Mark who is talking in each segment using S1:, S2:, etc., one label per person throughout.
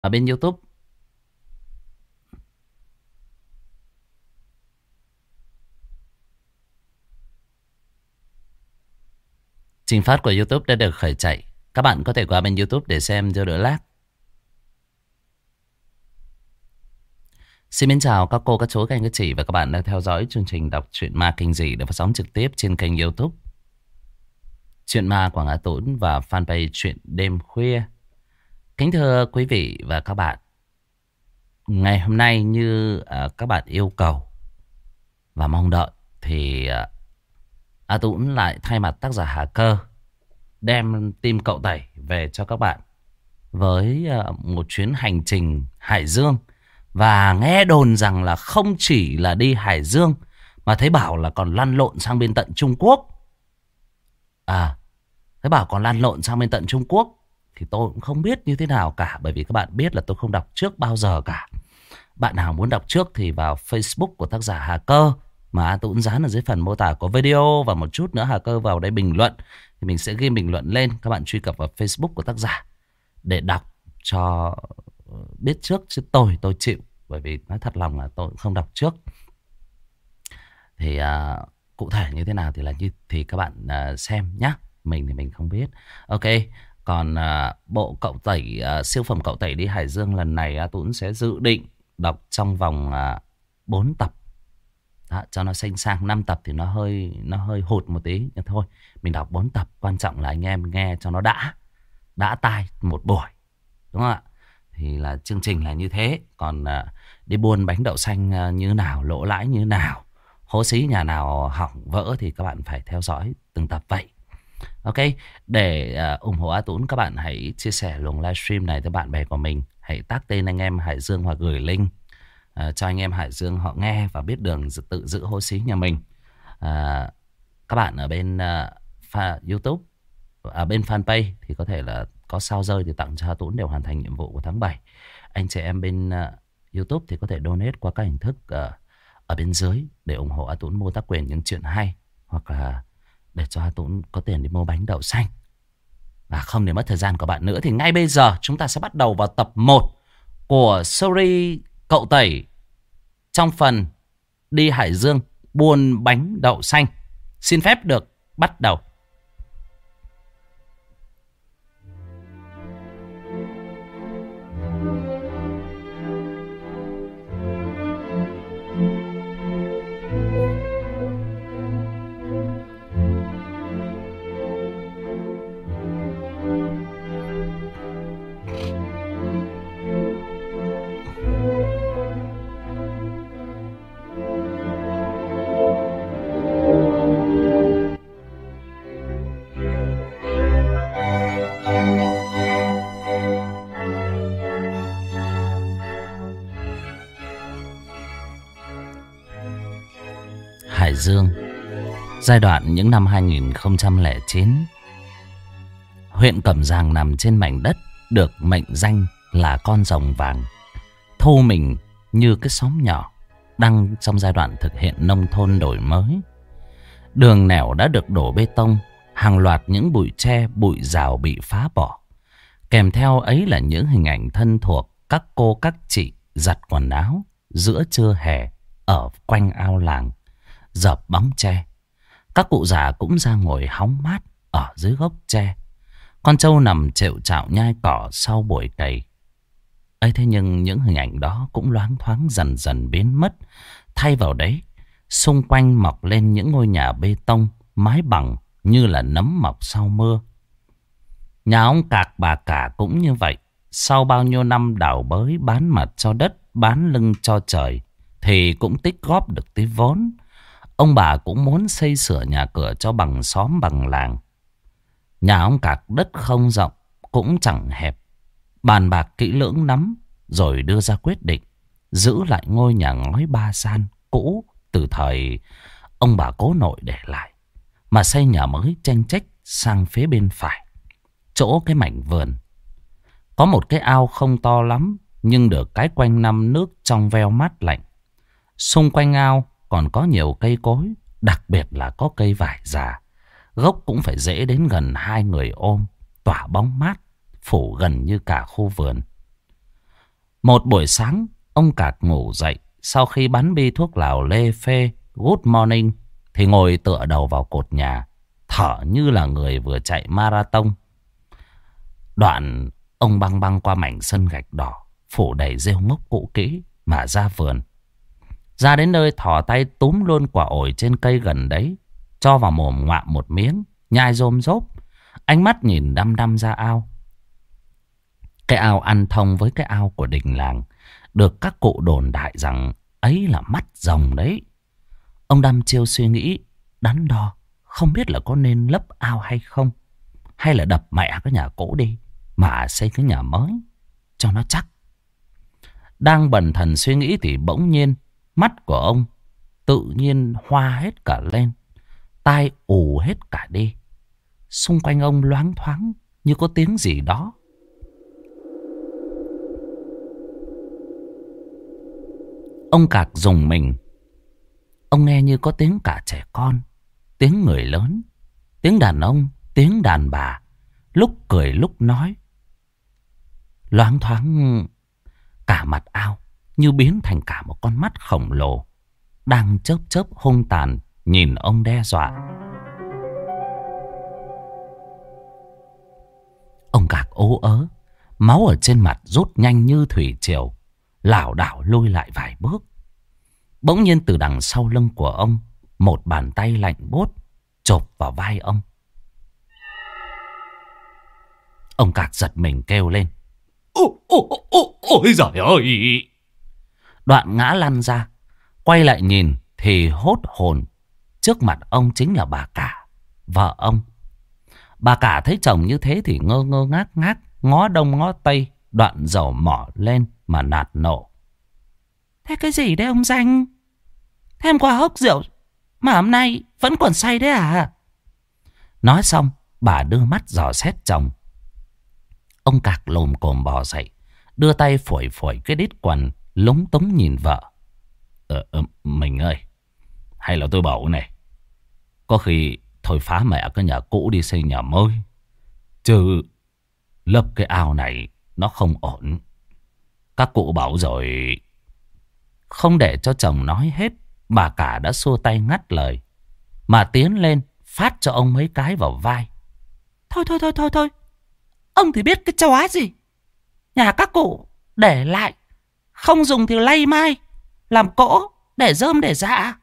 S1: ở bên YouTube. Trình phát của YouTube đã được khởi chạy. Các bạn có thể qua bên YouTube để xem cho đỡ lag. Xin mến chào các cô, các chú, các anh, các chị và các bạn đang theo dõi chương trình đọc truyện ma kinh dị được phát sóng trực tiếp trên kênh YouTube Truyện Ma Quảng Á Tốn và fanpage Truyện Đêm Khuya. Kính thưa quý vị và các bạn, ngày hôm nay như các bạn yêu cầu và mong đợi thì A Tũng lại thay mặt tác giả Hà Cơ đem team Cậu Tẩy về cho các bạn với một chuyến hành trình Hải Dương. Và nghe đồn rằng là không chỉ là đi Hải Dương mà thấy bảo là còn lăn lộn sang bên tận Trung Quốc. Thấy bảo còn lăn lộn sang bên tận Trung Quốc thì tôi cũng không biết như thế nào cả, bởi vì các bạn biết là tôi không đọc trước bao giờ cả. Bạn nào muốn đọc trước thì vào Facebook của tác giả Hà Cơ mà tôi cũng dán ở dưới phần mô tả của video, và một chút nữa Hà Cơ vào đây bình luận thì mình sẽ ghi bình luận lên. Các bạn truy cập vào Facebook của tác giả để đọc cho biết trước, chứ tôi chịu, bởi vì nói thật lòng là tôi cũng không đọc trước. Thì cụ thể như thế nào thì thì các bạn xem nhé. Mình thì mình không biết. Ok. Còn bộ Cậu Tẩy, siêu phẩm Cậu Tẩy đi Hải Dương lần này Tuấn sẽ dự định đọc trong vòng 4 tập. Đó, cho nó xanh sang. 5 tập thì nó hơi hụt một tí. Nhưng thôi mình đọc 4 tập. Quan trọng là anh em nghe cho nó đã tai một buổi, đúng không ạ? Thì là chương trình là như thế. Còn đi buôn bánh đậu xanh như nào, lỗ lãi như nào, hố xí nhà nào hỏng vỡ thì các bạn phải theo dõi từng tập vậy. Ok, để ủng hộ A Tũng, các bạn hãy chia sẻ luồng livestream này tới bạn bè của mình. Hãy tag tên anh em Hải Dương hoặc gửi link cho anh em Hải Dương họ nghe và biết đường tự giữ hố xí nhà mình. Các bạn ở bên YouTube, ở bên fanpage thì có thể là có sao rơi thì tặng cho A Tũng đều hoàn thành nhiệm vụ của tháng 7. Anh chị em bên YouTube thì có thể donate qua các hình thức ở bên dưới để ủng hộ A Tũng mua tác quyền những chuyện hay, hoặc là để cho A Tũng có tiền đi mua bánh đậu xanh. Và không để mất thời gian của bạn nữa thì ngay bây giờ chúng ta sẽ bắt đầu vào tập 1 của series Cậu Tẩy trong phần đi Hải Dương buôn bánh đậu xanh. Xin phép được bắt đầu. Hải Dương, giai đoạn những năm 2009. Huyện Cẩm Giàng nằm trên mảnh đất được mệnh danh là con rồng vàng, thu mình như cái xóm nhỏ đang trong giai đoạn thực hiện nông thôn đổi mới. Đường nẻo đã được đổ bê tông, hàng loạt những bụi tre, bụi rào bị phá bỏ. Kèm theo ấy là những hình ảnh thân thuộc các cô các chị giặt quần áo giữa trưa hè ở quanh ao làng, dợp bóng tre. Các cụ già cũng ra ngồi hóng mát ở dưới gốc tre. Con trâu nằm chệu chạo nhai cỏ sau buổi cày. ấy thế nhưng những hình ảnh đó cũng loáng thoáng dần dần biến mất. Thay vào đấy, xung quanh mọc lên những ngôi nhà bê tông, mái bằng như là nấm mọc sau mưa. Nhà ông Cạc bà Cả cũng như vậy. Sau bao nhiêu năm đào bới, bán mặt cho đất, bán lưng cho trời, thì cũng tích góp được tí vốn. Ông bà cũng muốn xây sửa nhà cửa cho bằng xóm bằng làng. Nhà ông Cạc đất không rộng, cũng chẳng hẹp. Bàn bạc kỹ lưỡng lắm, rồi đưa ra quyết định giữ lại ngôi nhà ngói ba gian cũ từ thời ông bà cố nội để lại, mà xây nhà mới chênh chách sang phía bên phải, chỗ cái mảnh vườn. Có một cái ao không to lắm, nhưng được cái quanh năm nước trong veo mát lạnh. Xung quanh ao còn có nhiều cây cối, đặc biệt là có cây vải già. Gốc cũng phải dễ đến gần 2 người ôm, tỏa bóng mát, phủ gần như cả khu vườn. Một buổi sáng, ông Cạc ngủ dậy. Sau khi bắn bi thuốc lào lê phê Good Morning thì ngồi tựa đầu vào cột nhà, thở như là người vừa chạy marathon. Đoạn ông băng băng qua mảnh sân gạch đỏ phủ đầy rêu mốc cũ kỹ mà ra vườn. Ra đến nơi thò tay túm luôn quả ổi trên cây gần đấy, cho vào mồm ngoạm một miếng, nhai rôm rốp. Ánh mắt nhìn đăm đăm ra ao. Cái ao ăn thông với cái ao của đình làng, được các cụ đồn đại rằng ấy là mắt rồng đấy. Ông đăm chiêu suy nghĩ đắn đo, không biết là có nên lấp ao hay không, hay là đập mẹ cái nhà cũ đi mà xây cái nhà mới cho nó chắc. Đang bần thần suy nghĩ thì bỗng nhiên mắt của ông tự nhiên hoa hết cả lên, tai ù hết cả đi. Xung quanh ông loáng thoáng như có tiếng gì đó. Ông Cạc rùng mình. Ông nghe như có tiếng cả trẻ con, tiếng người lớn, tiếng đàn ông, tiếng đàn bà, lúc cười lúc nói. Loáng thoáng cả mặt ao như biến thành cả một con mắt khổng lồ, đang chớp chớp hung tàn nhìn ông đe dọa. Ông Cạc ố ớ, máu ở trên mặt rút nhanh như thủy triều, lảo đảo lui lại vài bước. Bỗng nhiên từ đằng sau lưng của ông, một bàn tay lạnh buốt chộp vào vai ông. Ông Cạc giật mình kêu lên: Ôi giời ơi! Đoạn ngã lăn ra, quay lại nhìn thì hốt hồn. Trước mặt ông chính là bà cả, vợ ông. Bà cả thấy chồng như thế thì ngơ ngơ ngác ngác, ngó đông ngó tây, đoạn dầu mỏ lên mà nạt nộ: Thế cái gì đấy ông Danh? Thế hôm qua hốc rượu mà hôm nay vẫn còn say đấy à? Nói xong bà đưa mắt dò xét chồng. Ông Cạc lồm cồm bò dậy, đưa tay phủi phủi cái đít quần, lúng túng nhìn vợ. Mình ơi, hay là tôi bảo này, có khi thôi phá mẹ cái nhà cũ đi xây nhà mới, chứ lấp cái ao này nó không ổn. Các cụ bảo rồi. Không để cho chồng nói hết, bà cả đã xua tay ngắt lời, mà tiến lên phát cho ông mấy cái vào vai. Thôi, ông thì biết cái chó gì. Nhà các cụ để lại, không dùng thì lay mai, làm cỗ, để rơm để dạ.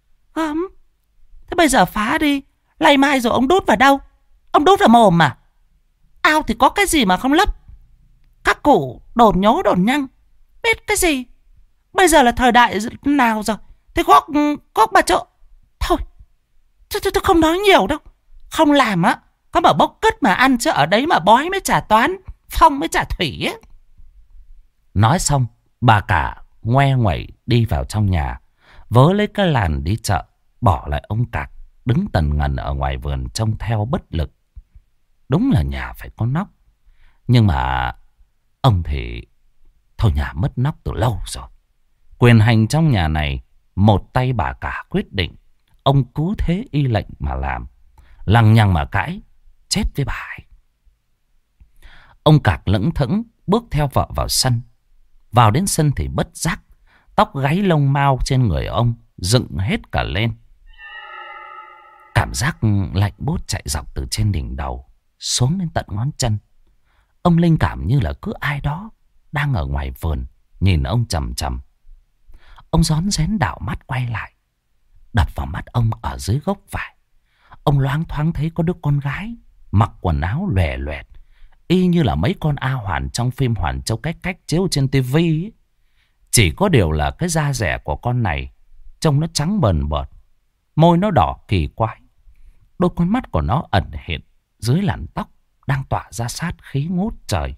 S1: Thế bây giờ phá đi, lay mai rồi ông đút vào đâu? Ông đút vào mồm mà. Ao thì có cái gì mà không lấp? Các cụ đồn nhố đồn nhăng, biết cái gì. Bây giờ là thời đại nào rồi? Thế góp bà trộn. Thôi, tôi không nói nhiều đâu. Không làm á, có mà bốc cất mà ăn, chứ ở đấy mà bói mới trả toán, phong mới trả thủy ấy. Nói xong, bà cả ngoe nguẩy đi vào trong nhà, vớ lấy cái làn đi chợ, bỏ lại ông Cạc đứng tần ngần ở ngoài vườn trông theo bất lực. Đúng là nhà phải có nóc, nhưng mà ông thì thôi, nhà mất nóc từ lâu rồi. Quyền hành trong nhà này một tay bà cả quyết định, ông cứ thế y lệnh mà làm, lằng nhằng mà cãi, chết với bà ấy. Ông Cạc lững thững bước theo vợ vào sân. Vào đến sân thì bất giác tóc gáy lông mao trên người ông dựng hết cả lên. Cảm giác lạnh buốt chạy dọc từ trên đỉnh đầu xuống đến tận ngón chân. Ông linh cảm như là cứ ai đó đang ở ngoài vườn nhìn ông chằm chằm. Ông rón rén đảo mắt quay lại. Đập vào mắt ông ở dưới gốc vải, ông loáng thoáng thấy có đứa con gái mặc quần áo lòe loẹt, y như là mấy con A Hoàn trong phim Hoàn Châu Cách Cách chiếu trên tivi ấy. Chỉ có điều là cái da dẻ của con này trông nó trắng bần bợt, môi nó đỏ kỳ quái, đôi con mắt của nó ẩn hiện dưới làn tóc đang tỏa ra sát khí ngút trời.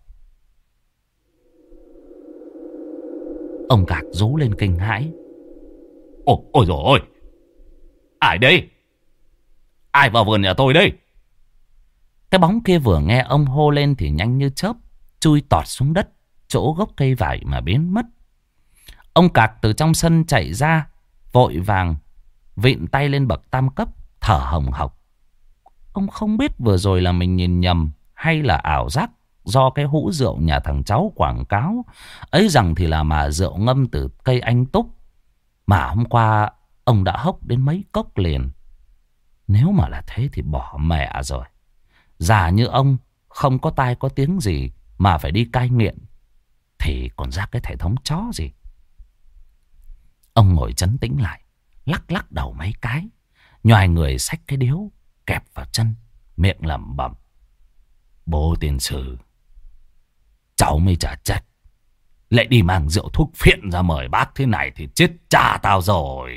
S1: Ông Cạc rú lên kinh hãi. Ôi dồi ôi! Ai đây? Ai vào vườn nhà tôi đây? Cái bóng kia vừa nghe ông hô lên thì nhanh như chớp chui tọt xuống đất chỗ gốc cây vải mà biến mất. Ông Cạc từ trong sân chạy ra, vội vàng vịn tay lên bậc tam cấp, thở hồng hộc. Ông không biết vừa rồi là mình nhìn nhầm hay là ảo giác do cái hũ rượu nhà thằng cháu quảng cáo. Ấy rằng thì là mà rượu ngâm từ cây anh túc. Mà hôm qua ông đã hốc đến mấy cốc liền. Nếu mà là thế thì bỏ mẹ rồi. Già như ông không có tai có tiếng gì mà phải đi cai nghiện thì còn ra cái thể thống chó gì. Ông ngồi trấn tĩnh lại, lắc lắc đầu mấy cái, nhoài người xách cái điếu kẹp vào chân, miệng lẩm bẩm: bố tiên sư, cháu mới chả trách, lại đi mang rượu thuốc phiện ra mời bác thế này thì chết cha tao rồi.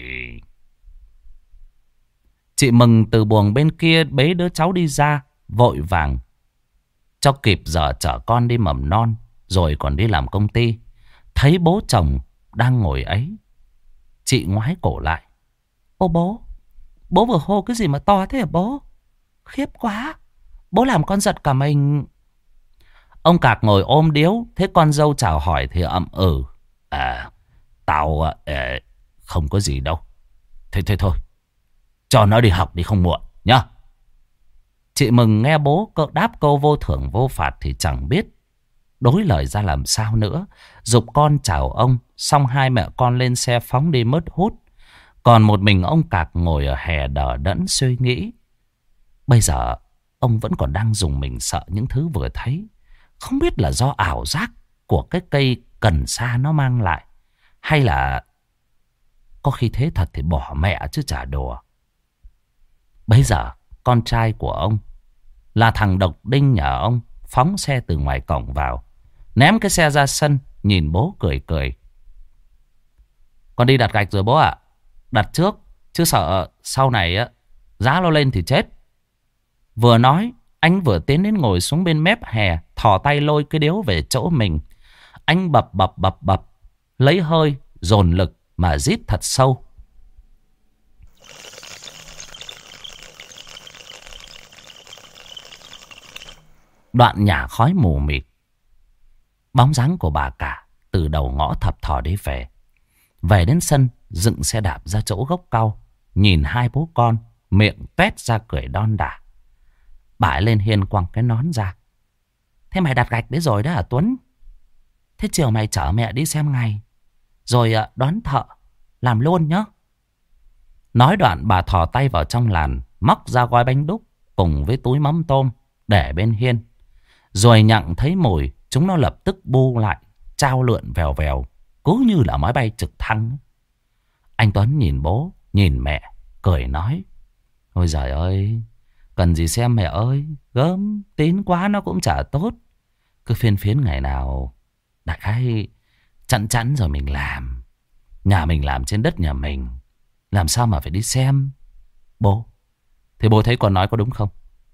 S1: Chị Mừng từ buồng bên kia bế đứa cháu đi ra, vội vàng cho kịp giờ chở con đi mầm non, rồi còn đi làm công ty. Thấy bố chồng đang ngồi ấy, chị ngoái cổ lại: ô bố vừa hô cái gì mà to thế hả bố? Khiếp quá, bố làm con giật cả mình. Ông Cạc ngồi ôm điếu, thế con dâu chào hỏi thì ậm ừ: tao không có gì đâu. Thế thôi, cho nó đi học đi không muộn nhá. Chị Mừng nghe bố đáp câu vô thưởng vô phạt thì chẳng biết đối lời ra làm sao nữa. Giục con chào ông, xong hai mẹ con lên xe phóng đi mất hút. Còn một mình ông Cạc ngồi ở hè đờ đẫn suy nghĩ. Bây giờ ông vẫn còn đang dùng mình sợ những thứ vừa thấy. Không biết là do ảo giác của cái cây cần sa nó mang lại, hay là có khi thế thật thì bỏ mẹ chứ chả đùa. Bây giờ con trai của ông là thằng Độc Đinh nhà ông phóng xe từ ngoài cổng vào, ném cái xe ra sân, nhìn bố cười cười: con đi đặt gạch rồi bố ạ. Đặt trước chứ sợ sau này á giá nó lên thì chết. Vừa nói anh vừa tiến đến ngồi xuống bên mép hè, thò tay lôi cái điếu về chỗ mình. Anh bập bập lấy hơi dồn lực mà rít thật sâu. Đoạn nhà khói mù mịt, bóng dáng của bà cả từ đầu ngõ thập thò đi về. Về đến sân, dựng xe đạp ra chỗ gốc cau, nhìn hai bố con, miệng tuét ra cười đon đả. Bà ấy lên hiên quăng cái nón ra: thế mày đặt gạch đấy rồi đó hả Tuấn? Thế chiều mày chở mẹ đi xem ngày, rồi đón thợ làm luôn nhá. Nói đoạn bà thò tay vào trong làn, móc ra gói bánh đúc cùng với túi mắm tôm để bên hiên. Rồi nhặng thấy mùi, chúng nó lập tức bu lại, trao lượn vèo vèo, cứ như là máy bay trực thăng. Anh Tuấn nhìn bố, nhìn mẹ, cười nói: ôi giời ơi, cần gì xem mẹ ơi, gớm, tín quá nó cũng chả tốt. Cứ phiên phiến ngày nào đại khái chắn rồi mình làm. Nhà mình làm trên đất nhà mình, làm sao mà phải đi xem. Bố, thì bố thấy con nói có đúng không?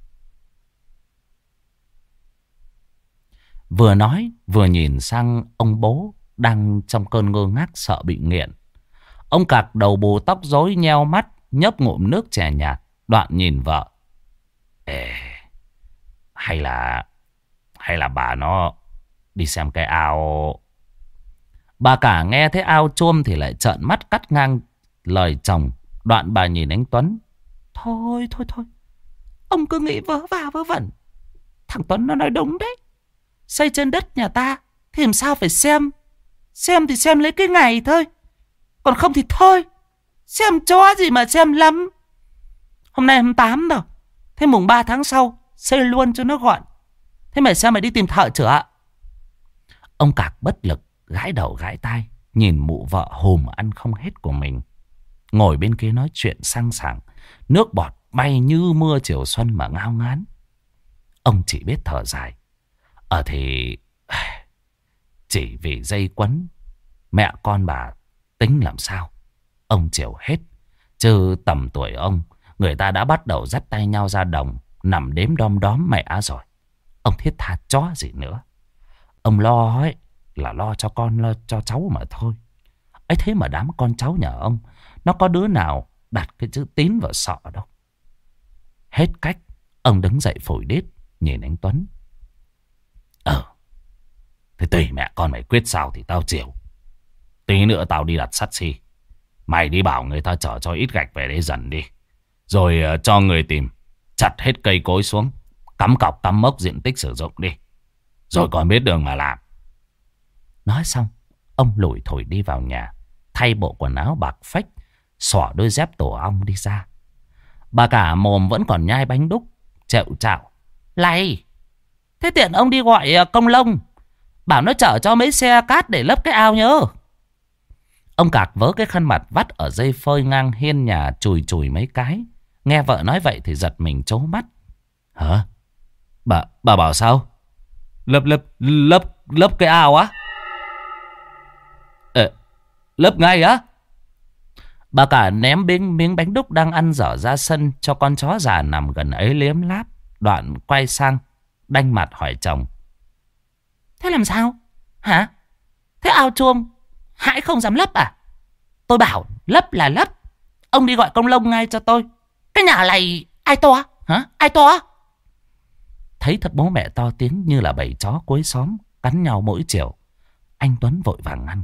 S1: Vừa nói vừa nhìn sang ông bố đang trong cơn ngơ ngác sợ bị nghiện. Ông Cạc đầu bù tóc rối, nheo mắt, nhấp ngụm nước chè nhạt, đoạn nhìn vợ: ê, hay là bà nó đi xem cái ao. Bà cả nghe thấy ao chuông thì lại trợn mắt cắt ngang lời chồng. Đoạn bà nhìn anh Tuấn: thôi ông cứ nghĩ vớ va vớ vẩn. Thằng Tuấn nó nói đúng đấy, xây trên đất nhà ta thì làm sao phải xem. Xem thì xem lấy cái ngày thôi, còn không thì thôi. Xem chó gì mà xem lắm. Hôm nay 28 rồi, thế mùng 3 tháng sau xây luôn cho nó gọn. Thế mày sao mày đi tìm thợ chữa? Ông Cạc bất lực gãi đầu gãi tai, nhìn mụ vợ hùm ăn không hết của mình ngồi bên kia nói chuyện sang sảng, nước bọt bay như mưa chiều xuân mà ngao ngán. Ông chỉ biết thở dài: thì chỉ vì dây quấn mẹ con bà tính làm sao ông chịu hết. Chứ tầm tuổi ông, người ta đã bắt đầu dắt tay nhau ra đồng, nằm đếm đom đóm mẹ rồi. Ông thiết tha chó gì nữa. Ông lo ấy là lo cho con, lo cho cháu mà thôi. Ấy thế mà đám con cháu nhà ông, nó có đứa nào đặt cái chữ tín vào sọ đâu. Hết cách, ông đứng dậy phủi đít, nhìn anh Tuấn: thế tùy mẹ con mày quyết sao thì tao chịu. Tí nữa tao đi đặt sắt xi, mày đi bảo người ta chở cho ít gạch về đây dần đi. Rồi cho người tìm chặt hết cây cối xuống, cắm cọc cắm mốc diện tích sử dụng đi. rồi còn biết đường mà làm. Nói xong, ông lủi thủi đi vào nhà, thay bộ quần áo bạc phách, xỏ đôi dép tổ ong đi ra. Bà cả mồm vẫn còn nhai bánh đúc, chệu chạo. Này, thế tiện ông đi gọi công lông, bảo nó chở cho mấy xe cát để lấp cái ao nhớ. Ông Cạc vớ cái khăn mặt vắt ở dây phơi ngang hiên nhà chùi chùi mấy cái. Nghe vợ nói vậy thì giật mình trố mắt. Hả? Bà bảo sao? Lấp cái ao á? Lấp ngay á? Bà cả ném miếng bánh đúc đang ăn dở ra sân cho con chó già nằm gần ấy liếm láp. Đoạn quay sang đanh mặt hỏi chồng. Thế làm sao? Hả? Thế ao chuông hãy không dám lấp à? Tôi bảo lấp là lấp. Ông đi gọi công lông ngay cho tôi. Cái nhà này ai to? Hả? Ai to? Thấy thật bố mẹ to tiếng như là bầy chó cuối xóm cắn nhau mỗi chiều, anh Tuấn vội vàng ngăn.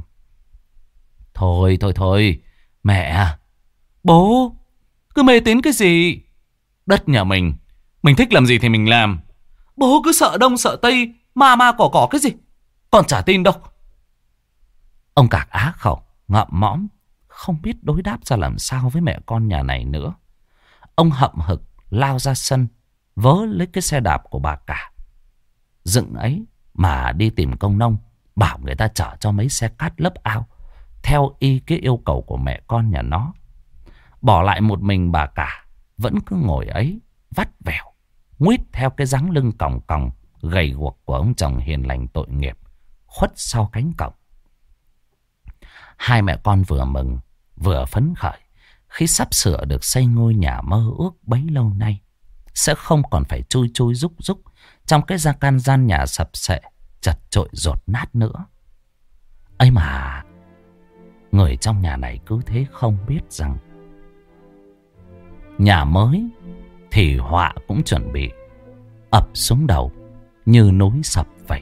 S1: Thôi mẹ, bố cứ mê tín cái gì? Đất nhà mình thích làm gì thì mình làm. Bố cứ sợ đông sợ tây, ma cỏ cái gì, con chả tin đâu. Ông Cạc á khẩu ngậm mõm, không biết đối đáp ra làm sao với mẹ con nhà này nữa. Ông hậm hực lao ra sân, vớ lấy cái xe đạp của bà cả dựng ấy mà đi tìm công nông, bảo người ta chở cho mấy xe cát lấp ao theo y cái yêu cầu của mẹ con nhà nó. Bỏ lại một mình bà cả vẫn cứ ngồi ấy vắt vẻo, nguýt theo cái dáng lưng còng còng gầy guộc của ông chồng hiền lành tội nghiệp khuất sau cánh cổng. Hai mẹ con vừa mừng vừa phấn khởi khi sắp sửa được xây ngôi nhà mơ ước bấy lâu nay. Sẽ không còn phải chui chui rúc rúc trong cái gian nhà sập sệ chật chội dột nát nữa. Ấy mà người trong nhà này cứ thế không biết rằng nhà mới thì họa cũng chuẩn bị ập xuống đầu như núi sập vậy.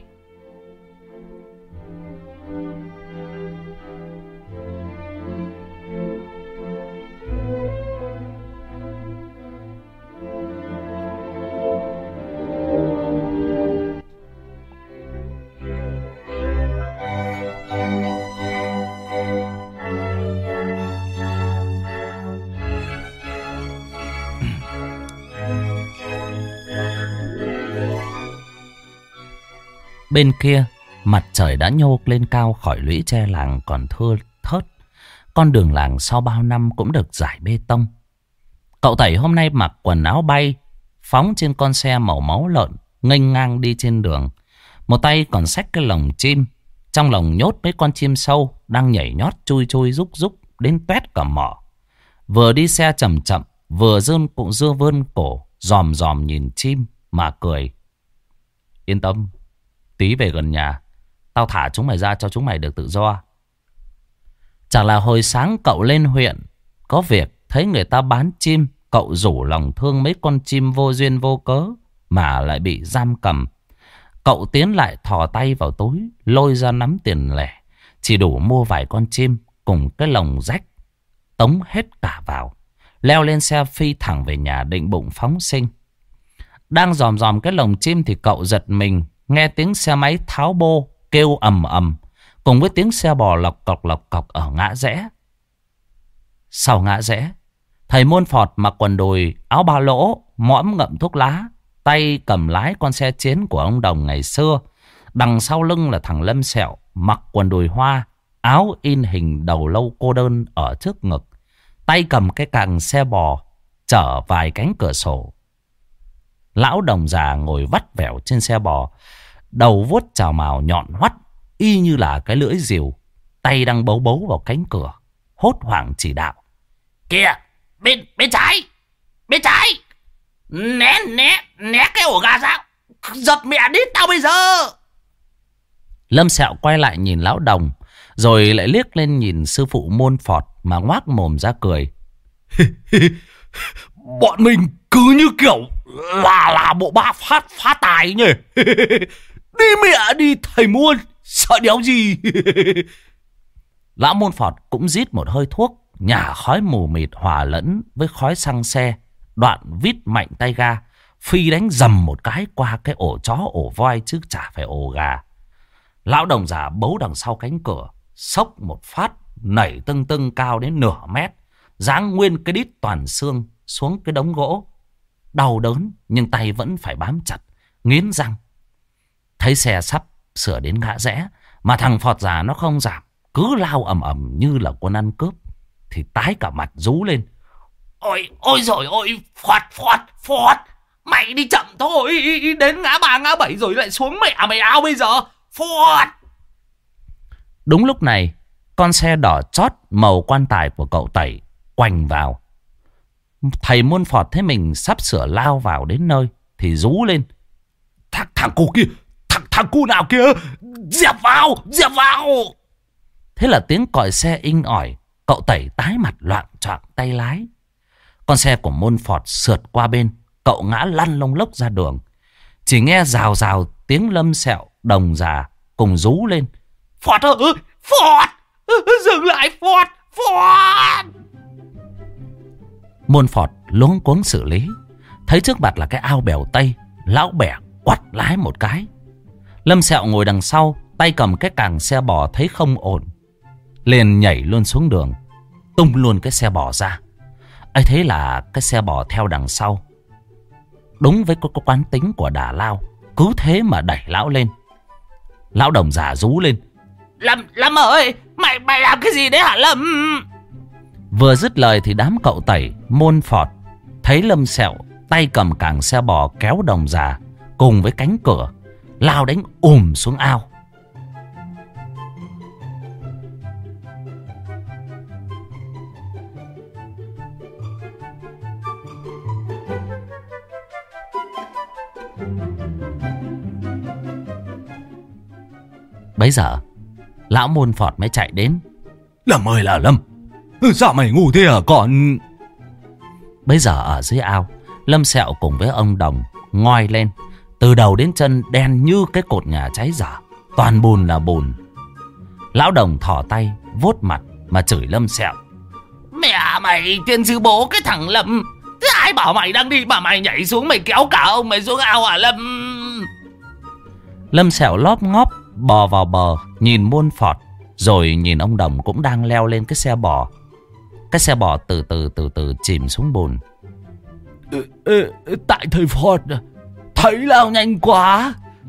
S1: Bên kia, mặt trời đã nhô lên cao khỏi lũy tre làng còn thưa thớt. Con đường làng sau bao năm cũng được rải bê tông. Cậu Tẩy hôm nay mặc quần áo bay, phóng trên con xe màu máu lợn, nghênh ngang đi trên đường. Một tay còn xách cái lồng chim, trong lồng nhốt mấy con chim sâu đang nhảy nhót chui chui rúc rúc đến toét cả mỏ. Vừa đi xe chậm chậm, vừa vươn cổ, dòm dòm nhìn chim mà cười. Yên tâm, tí về gần nhà, tao thả chúng mày ra cho chúng mày được tự do. Chẳng là hồi sáng cậu lên huyện có việc, thấy người ta bán chim, cậu rủ lòng thương mấy con chim vô duyên vô cớ mà lại bị giam cầm. Cậu tiến lại thò tay vào túi, lôi ra nắm tiền lẻ, chỉ đủ mua vài con chim cùng cái lồng rách, tống hết cả vào, leo lên xe phi thẳng về nhà định bụng phóng sinh. Đang dòm dòm cái lồng chim thì cậu giật mình nghe tiếng xe máy tháo bô kêu ầm ầm cùng với tiếng xe bò lọc cọc ở ngã rẽ. Sau ngã rẽ, thầy Môn Phọt mặc quần đùi áo ba lỗ, mõm ngậm thuốc lá, tay cầm lái con xe chiến của ông Đồng ngày xưa. Đằng sau lưng là thằng Lâm Sẹo mặc quần đùi hoa, áo in hình đầu lâu cô đơn ở trước ngực, tay cầm cái càng xe bò chở vài cánh cửa sổ. Lão Đồng già ngồi vắt vẻo trên xe bò, đầu vuốt chào mào nhọn hoắt y như là cái lưỡi rìu, tay đang bấu bấu vào cánh cửa, hốt hoảng chỉ đạo. Kìa, bên trái, né cái ổ gà ra, dập mẹ đít tao bây giờ. Lâm Sẹo quay lại nhìn lão Đồng, rồi lại liếc lên nhìn sư phụ Môn Phọt mà ngoác mồm ra cười. Bọn mình cứ như kiểu là bộ ba phát tài nhỉ. Đi mẹ đi thầy Muôn, sợ đéo gì. Lão Môn Phọt cũng rít một hơi thuốc, nhả khói mù mịt hòa lẫn với khói xăng xe, đoạn vít mạnh tay ga, phi đánh dầm một cái qua cái ổ chó ổ voi chứ chả phải ổ gà. Lão đồng già bấu đằng sau cánh cửa, xốc một phát, nảy tưng tưng cao đến nửa mét, giáng nguyên cái đít toàn xương xuống cái đống gỗ. Đau đớn nhưng tay vẫn phải bám chặt, nghiến răng. Thấy xe sắp sửa đến ngã rẽ mà thằng phọt già nó không giảm, cứ lao ầm ầm như là quân ăn cướp, thì tái cả mặt rú lên. Ôi rồi ôi, Phọt, mày đi chậm thôi, đến ngã 3 ngã 7 rồi lại xuống mẹ mày ao bây giờ, Phọt. Đúng lúc này, con xe đỏ chót màu quan tài của cậu Tẩy quành vào. Thầy Môn Phọt thấy mình sắp sửa lao vào đến nơi thì rú lên. Thằng cu kia, thằng cu nào kia, dẹp vào. Thế là tiếng còi xe inh ỏi, cậu Tẩy tái mặt loạng choạng tay lái. Con xe của Môn Phọt sượt qua bên, cậu ngã lăn lông lốc ra đường. Chỉ nghe rào rào tiếng Lâm Sẹo, đồng già cùng rú lên. Phọt ơi, Phọt, dừng lại Phọt. Môn Phọt luống cuống xử lý, thấy trước mặt là cái ao bèo Tây, lão bẻ quặt lái một cái. Lâm Sẹo ngồi đằng sau, tay cầm cái càng xe bò thấy không ổn, liền nhảy luôn xuống đường, tung luôn cái xe bò ra. ấy thế là cái xe bò theo đằng sau. Đúng với cái quán tính của Đà Lao, cứ thế mà đẩy lão lên. Lão đồng già rú lên. Lâm ơi, mày làm cái gì đấy hả Lâm? Vừa dứt lời thì đám cậu Tẩy, Môn Phọt thấy Lâm Sẹo tay cầm càng xe bò kéo đồng già cùng với cánh cửa, lao đánh xuống ao. Bấy giờ lão Môn Phọt mới chạy đến. Lâm ơi là Lâm, sao mày ngu thế hả con? Bấy giờ ở dưới ao, Lâm Sẹo cùng với ông Đồng ngoi lên, từ đầu đến chân đen như cái cột nhà cháy dở, toàn bùn là bùn. Lão Đồng thỏ tay vuốt mặt mà chửi Lâm Sẹo. Mẹ mày, tiên sư bố cái thằng Lâm, thế ai bảo mày đang đi mà mày nhảy xuống, mày kéo cả ông mày xuống ao hả Lâm? Lâm Sẹo lóp ngóp bò vào bờ, nhìn Môn Phọt, rồi nhìn ông Đồng cũng đang leo lên cái xe bò. Cái xe bò từ từ chìm xuống bùn. Tại thầy Phọt, thấy lao nhanh quá,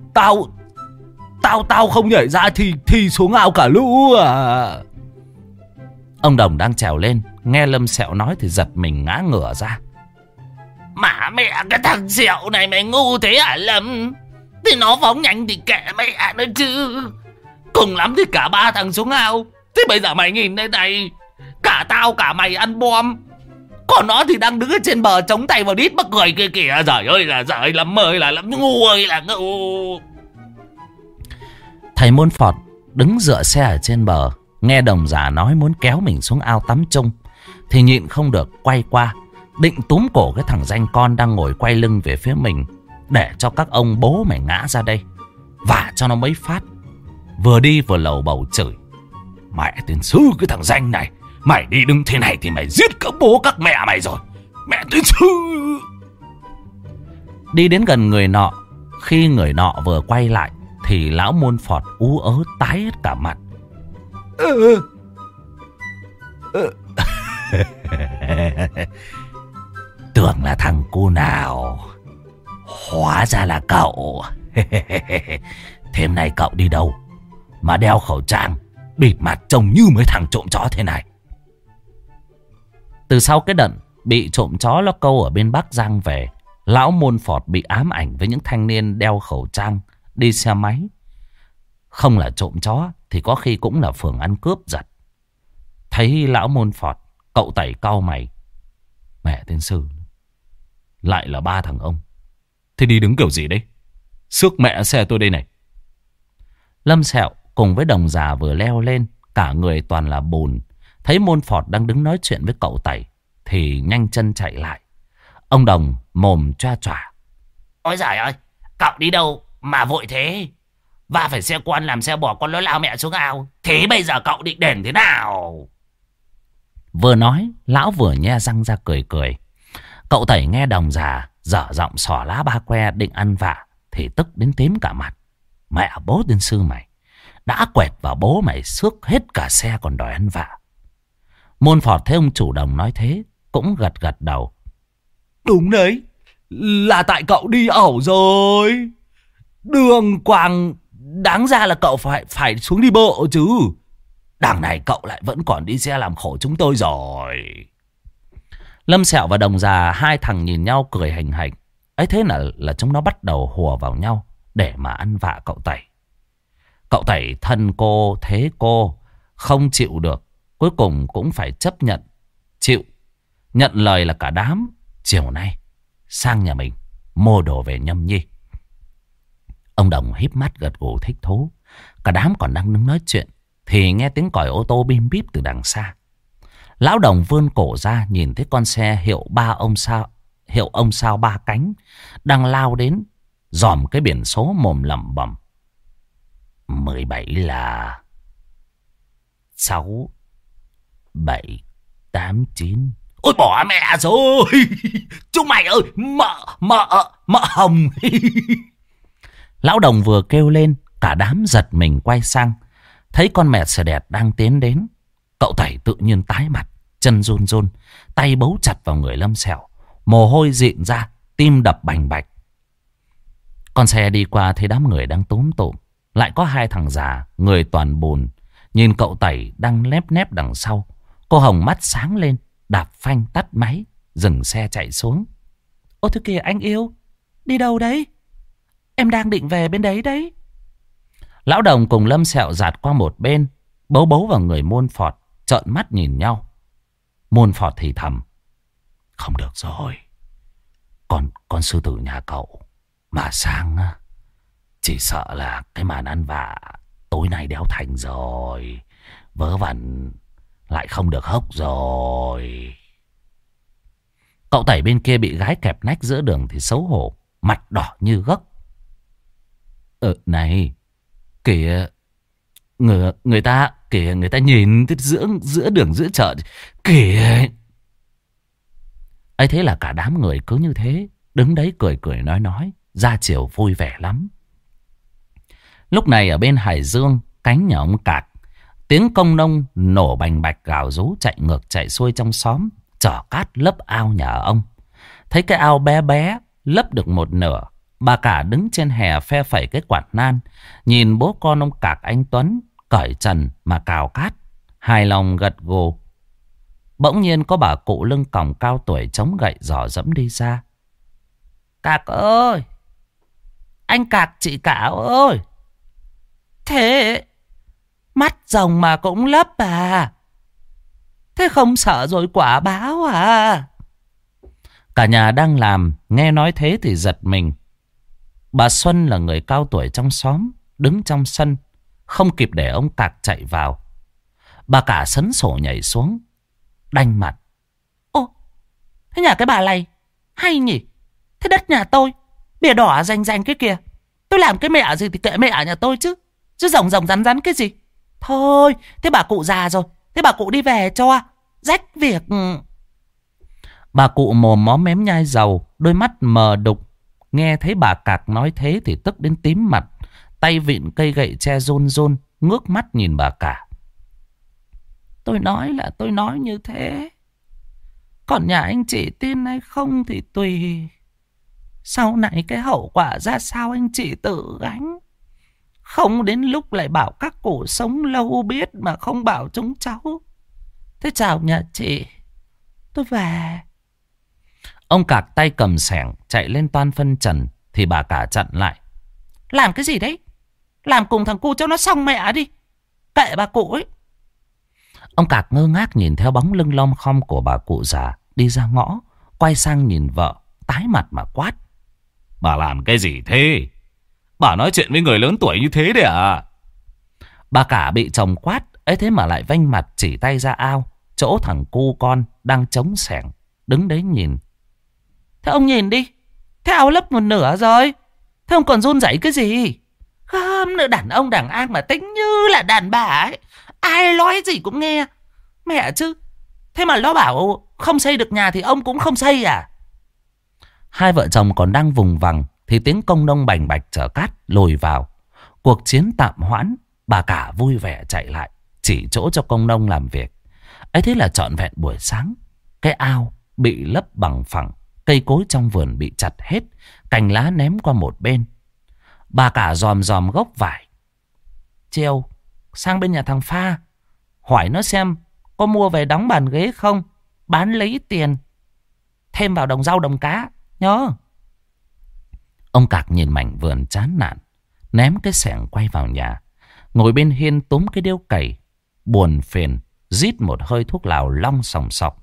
S1: tao không nhảy ra thì xuống ao cả lũ à. Ông Đồng đang trèo lên, nghe Lâm Sẹo nói thì giật mình ngã ngửa ra. Mà mẹ, cái thằng Sẹo này mày ngu thế hả Lâm? Thì nó phóng nhanh thì kệ mẹ nó chứ, cùng lắm thì cả ba thằng xuống ao. Thế bây giờ mày nhìn đây này, cả tao cả mày ăn bom, còn nó thì đang đứng ở trên bờ chống tay vào đít mắc cười kia kìa. Giời ơi là giời, Lâm ơi là Lâm, ngu ơi là ngu. Thầy Môn Phọt đứng dựa xe ở trên bờ, nghe đồng già nói muốn kéo mình xuống ao tắm chung, thì nhịn không được quay qua, định túm cổ cái thằng danh con đang ngồi quay lưng về phía mình, để cho các ông bố mày ngã ra đây, vả cho nó mấy phát. Vừa đi vừa lầu bầu chửi. Mẹ tiên sư cái thằng danh này, mày đi đứng thế này thì mày giết các bố các mẹ mày rồi. Mẹ tiên sư. Đi đến gần người nọ, khi người nọ vừa quay lại thì lão Môn Phọt ú ớ tái hết cả mặt. Tưởng là thằng cu nào, hóa ra là cậu. Thêm này cậu đi đâu mà đeo khẩu trang, bịt mặt trông như mấy thằng trộm chó thế này? Từ sau cái đợt bị trộm chó nó câu ở bên Bắc Giang về, lão Môn Phọt bị ám ảnh với những thanh niên đeo khẩu trang, đi xe máy. Không là trộm chó thì có khi cũng là phường ăn cướp giật. Thấy lão Môn Phọt, cậu Tẩy cau mày. Mẹ tiên sư, lại là ba thằng ông. Thế đi đứng kiểu gì đấy? Xước mẹ xe tôi đây này. Lâm Sẹo cùng với đồng già vừa leo lên, cả người toàn là bùn, thấy Môn Phọt đang đứng nói chuyện với cậu Tẩy thì nhanh chân chạy lại. Ông Đồng mồm choa choả. Ôi giời ơi, cậu đi đâu mà vội thế? Và phải xe quan làm xe bò con nó lao mẹ xuống ao. Thế bây giờ cậu định đền thế nào? Vừa nói, lão vừa nhe răng ra cười cười. Cậu Tẩy nghe Đồng già dở giọng xỏ lá ba que định ăn vạ thì tức đến tím cả mặt. Mẹ bố tiên sư mày, đã quẹt vào bố mày xước hết cả xe còn đòi ăn vạ. Môn Phọt thấy ông chủ Đồng nói thế cũng gật gật đầu. Đúng đấy, là tại cậu đi ẩu rồi. Đường quàng đáng ra là cậu phải xuống đi bộ chứ. Đằng này cậu lại vẫn còn đi xe làm khổ chúng tôi rồi. Lâm Sẹo và Đồng già hai thằng nhìn nhau cười hành hành. Ấy thế là chúng nó bắt đầu hùa vào nhau để mà ăn vạ cậu Tẩy. Cậu Tẩy thân cô thế cô không chịu được, cuối cùng cũng phải chấp nhận chịu. Nhận lời là cả đám chiều nay sang nhà mình mua đồ về nhâm nhi. Ông Đồng híp mắt gật gù thích thú. Cả đám còn đang đứng nói chuyện thì nghe tiếng còi ô tô bim bíp từ đằng xa. Lão Đồng vươn cổ ra nhìn thấy con xe hiệu ông sao ba cánh đang lao đến, dòm cái biển số mồm lẩm bẩm 17 là 6 7 8 9. Ôi bỏ mẹ rồi. Chúng mày ơi, mợ hồng. Lão Đồng vừa kêu lên, cả đám giật mình quay sang, thấy con mẹ xe đẹp đang tiến đến. Cậu Tẩy tự nhiên tái mặt, chân run run, tay bấu chặt vào người Lâm Sẹo, mồ hôi dịn ra, tim đập bành bạch. Con xe đi qua thấy đám người đang túm tụm, lại có hai thằng già người toàn bùn nhìn cậu Tẩy đang lép nép đằng sau. Cô Hồng mắt sáng lên, đạp phanh tắt máy, dừng xe chạy xuống. Ô thế kìa anh yêu, đi đâu đấy? Em đang định về bên đấy đấy. Lão Đồng cùng Lâm Sẹo dạt qua một bên, bấu bấu vào người Môn Phọt, trợn mắt nhìn nhau. Môn Phọt thì thầm: không được rồi, con sư tử nhà cậu mà sang chỉ sợ là cái màn ăn vạ tối nay đéo thành rồi. Vớ vẩn lại không được hốc rồi. Cậu Tẩy bên kia bị gái kẹp nách giữa đường thì xấu hổ, mặt đỏ như gấc. Này kìa, người ta kìa, người ta nhìn giữa đường giữa chợ kìa. Ấy thế là cả đám người cứ như thế đứng đấy cười cười nói, ra chiều vui vẻ lắm. Lúc này ở bên Hải Dương, cánh nhà ông Cạc, tiếng công nông nổ bành bạch gào rú chạy ngược chạy xuôi trong xóm, chở cát lấp ao nhà ông. Thấy cái ao bé bé lấp được một nửa, bà cả đứng trên hè phe phẩy cái quạt nan, nhìn bố con ông Cạc anh Tuấn cởi trần mà cào cát, hài lòng gật gù. Bỗng nhiên có bà cụ lưng còng cao tuổi chống gậy dò dẫm đi ra. Cạc ơi, anh Cạc chị Cảo ơi, thế mắt rồng mà cũng lấp à? Thế không sợ rồi quả báo à? Cả nhà đang làm nghe nói thế thì giật mình. Bà Xuân là người cao tuổi trong xóm, đứng trong sân, không kịp để ông Cạc chạy vào. Bà cả sấn sổ nhảy xuống, đanh mặt. Ô, thế nhà cái bà này hay nhỉ? Thế đất nhà tôi bìa đỏ rành rành cái kìa, tôi làm cái mẹ gì thì kệ mẹ nhà tôi chứ rồng rồng rắn rắn cái gì. Thôi, thế bà cụ già rồi, thế bà cụ đi về cho rách việc. Bà cụ mồm móm mém nhai dầu, đôi mắt mờ đục. Nghe thấy bà Cạc nói thế thì tức đến tím mặt, tay vịn cây gậy tre run run, ngước mắt nhìn bà cả. Tôi nói là tôi nói như thế, còn nhà anh chị tin hay không thì tùy. Sau này cái hậu quả ra sao anh chị tự gánh. Không đến lúc lại bảo các cụ sống lâu biết mà không bảo chúng cháu. Thế chào nhà chị, tôi về. Ông Cạc tay cầm xẻng chạy lên toan phân trần thì bà cả chặn lại. Làm cái gì đấy? Làm cùng thằng cu cho nó xong mẹ đi, kệ bà cụ ấy. Ông Cạc ngơ ngác nhìn theo bóng lưng lom khom của bà cụ già đi ra ngõ, quay sang nhìn vợ, tái mặt mà quát. Bà làm cái gì thế? Bà nói chuyện với người lớn tuổi như thế đấy à? Bà cả bị chồng quát, ấy thế mà lại vênh mặt chỉ tay ra ao, chỗ thằng cu con đang chống xẻng, đứng đấy nhìn. Thế ông nhìn đi, thế ao lấp một nửa rồi, thế ông còn run rẩy cái gì? Không nữa, đàn ông đàn an mà tính như là đàn bà ấy, ai nói gì cũng nghe. Mẹ chứ, thế mà nó bảo không xây được nhà thì ông cũng không xây à? Hai vợ chồng còn đang vùng vằng thì tiếng công nông bành bạch chở cát lùi vào. Cuộc chiến tạm hoãn. Bà cả vui vẻ chạy lại chỉ chỗ cho công nông làm việc. Ấy thế là trọn vẹn buổi sáng. Cái ao bị lấp bằng phẳng, cây cối trong vườn bị chặt hết, cành lá ném qua một bên. Bà cả dòm dòm gốc vải. Chiều sang bên nhà thằng Pha, hỏi nó xem có mua về đóng bàn ghế không, bán lấy tiền thêm vào đồng rau đồng cá nhớ. Ông Cạc nhìn mảnh vườn chán nản, ném cái xẻng quay vào nhà, ngồi bên hiên túm cái điếu cày, buồn phiền rít một hơi thuốc lào long sòng sọc.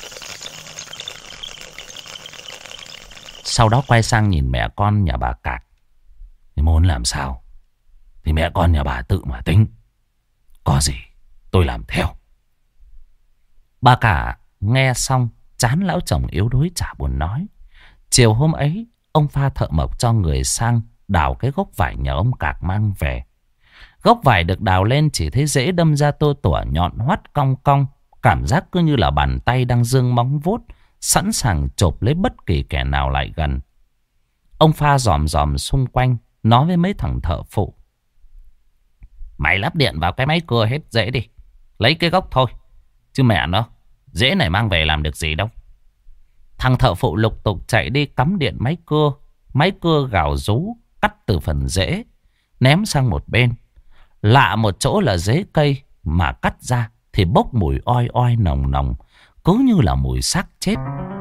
S1: Sau đó quay sang nhìn mẹ con nhà bà Cạc. Muốn làm sao thì mẹ con nhà bà tự mà tính, có gì tôi làm theo. Bà cả nghe xong chán lão chồng yếu đuối chả buồn nói. Chiều hôm ấy, ông Pha thợ mộc cho người sang đào cái gốc vải nhờ ông Cạc mang về. Gốc vải được đào lên chỉ thấy rễ đâm ra tua tủa nhọn hoắt cong cong, cảm giác cứ như là bàn tay đang giương móng vuốt, sẵn sàng chộp lấy bất kỳ kẻ nào lại gần. Ông Pha dòm dòm xung quanh, nói với mấy thằng thợ phụ. Mày lắp điện vào cái máy cưa hết rễ đi, lấy cái gốc thôi, chứ mẹ nó, rễ này mang về làm được gì đâu. Thằng thợ phụ lục tục chạy đi cắm điện máy cưa. Máy cưa gào rú, cắt từ phần rễ, ném sang một bên. Lạ một chỗ là rễ cây mà cắt ra thì bốc mùi oi oi nồng nồng, cứ như là mùi xác chết.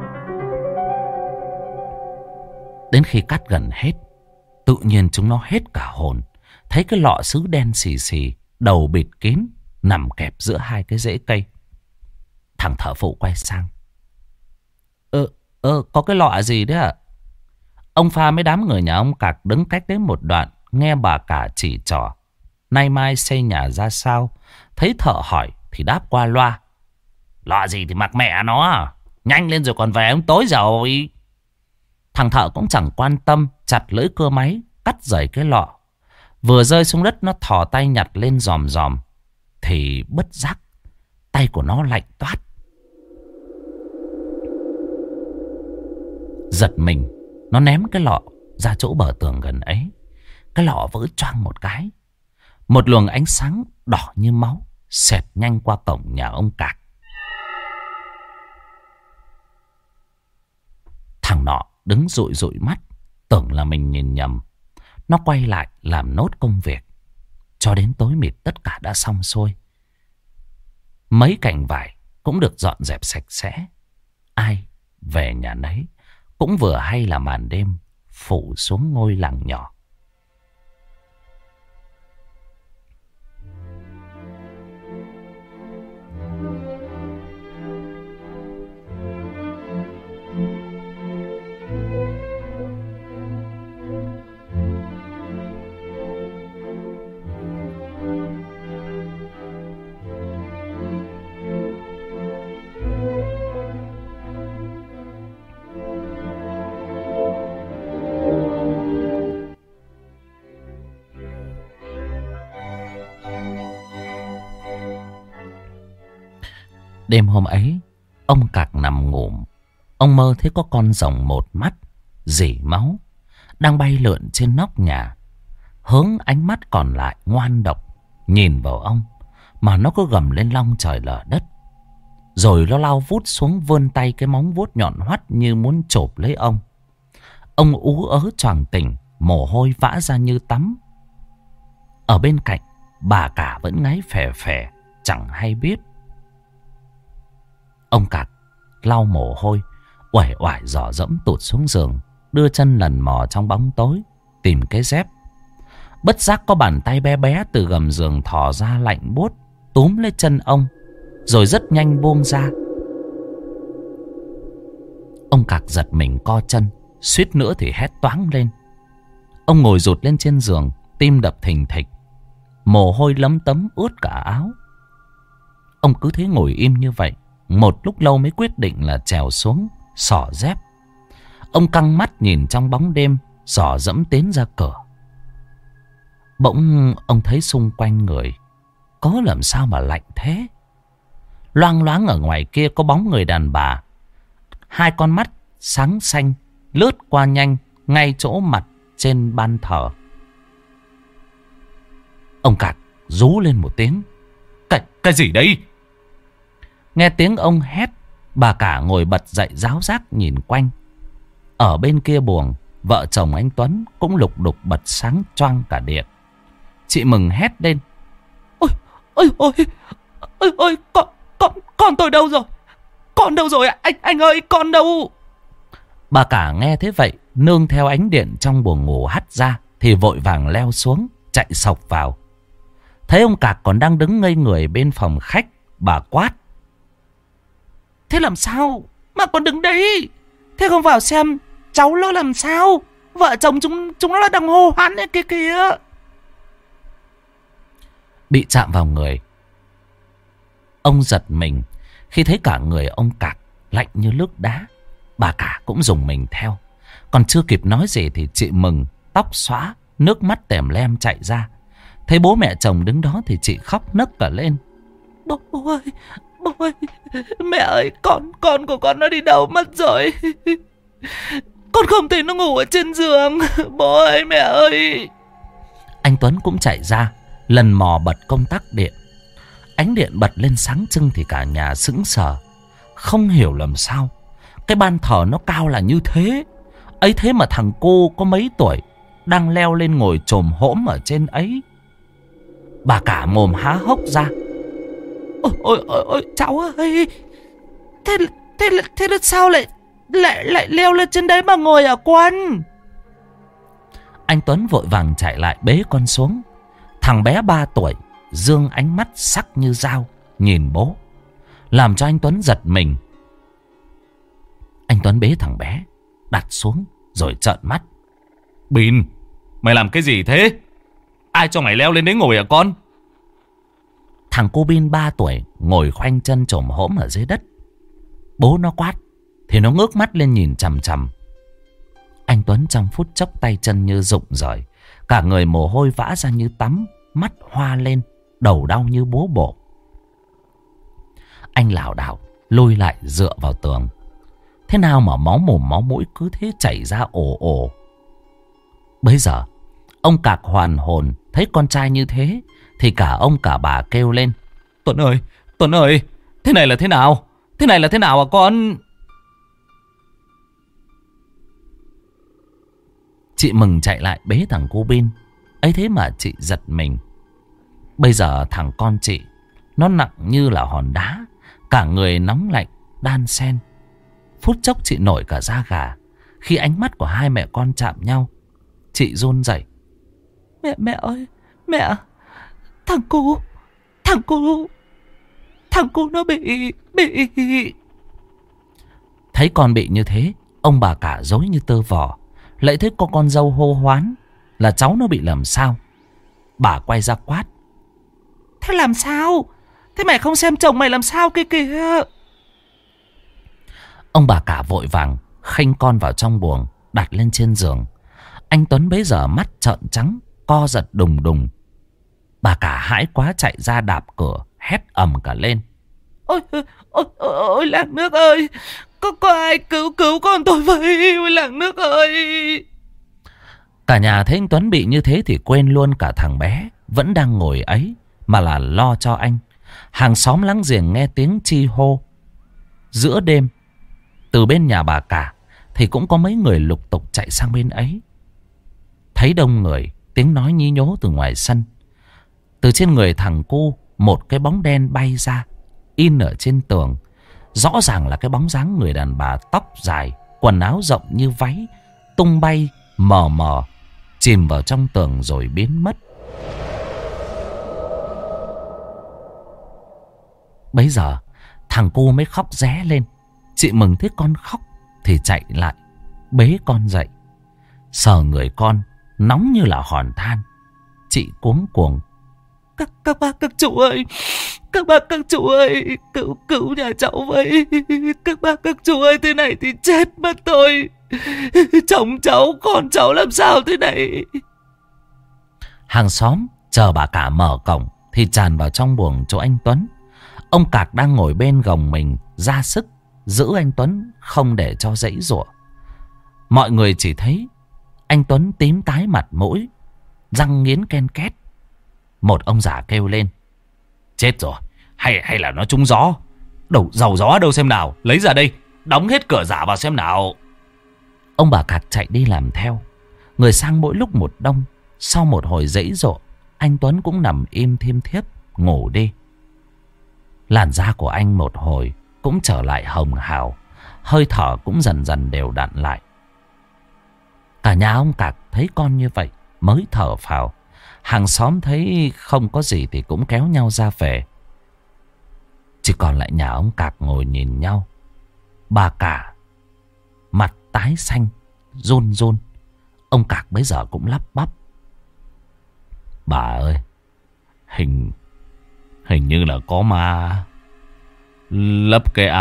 S1: Đến khi cắt gần hết, tự nhiên chúng nó hết cả hồn. Thấy cái lọ sứ đen xì xì, đầu bịt kín, nằm kẹp giữa hai cái rễ cây. Thằng thợ phụ quay sang. Có cái lọ gì đấy ạ? Ông Pha mấy đám người nhà ông Cạc đứng cách đến một đoạn, nghe bà cả chỉ trỏ nay mai xây nhà ra sao. Thấy thợ hỏi thì đáp qua loa. Lọ gì thì mặc mẹ nó, nhanh lên rồi còn về ông tối rồi. Thằng thợ cũng chẳng quan tâm, chặt lưỡi cưa máy, cắt rời cái lọ. Vừa rơi xuống đất nó thò tay nhặt lên dòm dòm, thì bất giác tay của nó lạnh toát. Giật mình, nó ném cái lọ ra chỗ bờ tường gần ấy. Cái lọ vỡ choang một cái. Một luồng ánh sáng đỏ như máu xẹt nhanh qua cổng nhà ông Cạc. Thằng nọ đứng dụi dụi mắt, tưởng là mình nhìn nhầm. Nó quay lại làm nốt công việc. Cho đến tối mịt tất cả đã xong xuôi. Mấy cành vải cũng được dọn dẹp sạch sẽ. Ai về nhà nấy. Cũng vừa hay là màn đêm phủ xuống ngôi làng nhỏ. Đêm hôm ấy, ông Cạc nằm ngủ. Ông mơ thấy có con rồng một mắt, rỉ máu, đang bay lượn trên nóc nhà. Hướng ánh mắt còn lại ngoan độc, nhìn vào ông, mà nó cứ gầm lên long trời lở đất. Rồi nó lao vút xuống vươn tay cái móng vuốt nhọn hoắt như muốn chộp lấy ông. Ông ú ớ choàng tỉnh, mồ hôi vã ra như tắm. Ở bên cạnh, bà cả vẫn ngáy phè phè, chẳng hay biết. Ông Cạc lau mồ hôi, uể oải dò dẫm tụt xuống giường, đưa chân lần mò trong bóng tối, tìm cái dép. Bất giác có bàn tay bé bé từ gầm giường thò ra lạnh buốt, túm lấy chân ông, rồi rất nhanh buông ra. Ông Cạc giật mình co chân, suýt nữa thì hét toáng lên. Ông ngồi rụt lên trên giường, tim đập thình thịch, mồ hôi lấm tấm ướt cả áo. Ông cứ thế ngồi im như vậy một lúc lâu mới quyết định là trèo xuống xỏ dép. Ông căng mắt nhìn trong bóng đêm, dò dẫm tiến ra cửa. Bỗng ông thấy xung quanh người có làm sao mà lạnh thế. Loang loáng ở ngoài kia có bóng người đàn bà, hai con mắt sáng xanh lướt qua nhanh ngay chỗ mặt trên ban thờ. Ông Cạc rú lên một tiếng. Cái gì đấy? Nghe tiếng ông hét, bà cả ngồi bật dậy ráo rác nhìn quanh. Ở bên kia buồng, vợ chồng anh Tuấn cũng lục đục bật sáng choang cả điện. Chị Mừng hét lên. Ôi, ôi, ôi, ôi, ôi, con tôi đâu rồi? Con đâu rồi ạ? Anh ơi, con đâu? Bà cả nghe thế vậy, nương theo ánh điện trong buồng ngủ hắt ra, thì vội vàng leo xuống, chạy sộc vào. Thấy ông Cạc còn đang đứng ngây người bên phòng khách, bà quát. Thế làm sao mà còn đứng đấy? Thế không vào xem cháu nó làm sao? Vợ chồng chúng nó đang hô hoán ấy kia kìa. Bị chạm vào người, ông giật mình khi thấy cả người ông Cạc lạnh như nước đá. Bà cả cũng rùng mình theo. Còn chưa kịp nói gì thì chị Mừng tóc xõa, nước mắt tèm lem chạy ra. Thấy bố mẹ chồng đứng đó thì chị khóc nấc cả lên. Bố ơi, mẹ ơi, con của con nó đi đâu mất rồi? Con không thấy nó ngủ ở trên giường. Bố ơi, mẹ ơi. Anh Tuấn cũng chạy ra, lần mò bật công tắc điện. Ánh điện bật lên sáng trưng thì cả nhà sững sờ. Không hiểu làm sao cái ban thờ nó cao là như thế. Ấy thế mà thằng cô có mấy tuổi đang leo lên ngồi chồm hổm ở trên ấy. Bà cả mồm há hốc ra. Ôi cháu ơi, thế là sao lại leo lên trên đấy mà ngồi ở con? Anh Tuấn vội vàng chạy lại bế con xuống. Thằng bé 3 tuổi dương ánh mắt sắc như dao nhìn bố, làm cho anh Tuấn giật mình. Anh Tuấn bế thằng bé đặt xuống rồi trợn mắt. Bin, mày làm cái gì thế? Ai cho mày leo lên đấy ngồi hả con? Thằng cô Bin 3 tuổi ngồi khoanh chân chồm hổm ở dưới đất. Bố nó quát thì nó ngước mắt lên nhìn chằm chằm. Anh Tuấn trong phút chốc tay chân như rụng rời, cả người mồ hôi vã ra như tắm, mắt hoa lên, đầu đau như búa bổ. Anh lảo đảo lùi lại dựa vào tường. Thế nào mà máu mồm máu mũi cứ thế chảy ra ồ ồ. Bây giờ ông Cạc hoàn hồn thấy con trai như thế thì cả ông cả bà kêu lên. Tuấn ơi, thế này là thế nào? Thế này là thế nào hả con? Chị Mừng chạy lại bế thằng cô Bin. Ấy thế mà chị giật mình. Bây giờ thằng con chị nó nặng như là hòn đá, cả người nóng lạnh đan xen. Phút chốc chị nổi cả da gà khi ánh mắt của hai mẹ con chạm nhau. Chị run rẩy. Mẹ ơi, mẹ, thằng cô nó bị. Thấy con bị như thế, ông bà cả rối như tơ vò. Lại thấy con dâu hô hoán là cháu nó bị làm sao. Bà quay ra quát. Thế làm sao? Thế mày không xem chồng mày làm sao kia kìa? Ông bà cả vội vàng khênh con vào trong buồng, đặt lên trên giường. Anh Tuấn bấy giờ mắt trợn trắng, co giật đùng đùng. Bà cả hãi quá chạy ra đạp cửa, hét ầm cả lên. Ôi làng nước ơi, có ai cứu con tôi với? Ôi làng nước ơi. Cả nhà thấy anh Tuấn bị như thế thì quên luôn cả thằng bé vẫn đang ngồi ấy, mà là lo cho anh. Hàng xóm láng giềng nghe tiếng chi hô giữa đêm từ bên nhà bà cả thì cũng có mấy người lục tục chạy sang bên ấy. Thấy đông người, tiếng nói nhí nhố từ ngoài sân. Từ trên người thằng cu một cái bóng đen bay ra, in ở trên tường. Rõ ràng là cái bóng dáng người đàn bà tóc dài, quần áo rộng như váy, tung bay mờ mờ, chìm vào trong tường rồi biến mất. Bấy giờ thằng cu mới khóc ré lên. Chị Mừng thấy con khóc thì chạy lại bế con dậy. Sờ người con nóng như là hòn than. Chị cuống cuồng. Các bác các chú ơi, các bác các chú ơi, cứu nhà cháu với. Các bác các chú ơi, thế này thì chết mất tôi. Chồng cháu, con cháu làm sao thế này? Hàng xóm chờ bà cả mở cổng thì tràn vào trong buồng chỗ anh Tuấn. Ông Cạc đang ngồi bên gồng mình ra sức giữ anh Tuấn không để cho giãy giụa. Mọi người chỉ thấy anh Tuấn tím tái mặt mũi, răng nghiến ken két. Một ông già kêu lên: chết rồi, hay là nó trúng gió. Dầu gió đâu xem nào, lấy ra đây, đóng hết cửa giả vào xem nào. Ông bà Cạc chạy đi làm theo. Người sang mỗi lúc một đông. Sau một hồi giãy giụa, anh Tuấn cũng nằm im thiêm thiếp ngủ đi. Làn da của anh một hồi cũng trở lại hồng hào, hơi thở cũng dần dần đều đặn lại. Cả nhà ông Cạc thấy con như vậy mới thở phào. Hàng xóm thấy không có gì thì cũng kéo nhau ra về. Chỉ còn lại nhà ông Cạc ngồi nhìn nhau. Bà cả mặt tái xanh, run run. Ông Cạc bấy giờ cũng lắp bắp: bà ơi, hình như là có ma lấp cái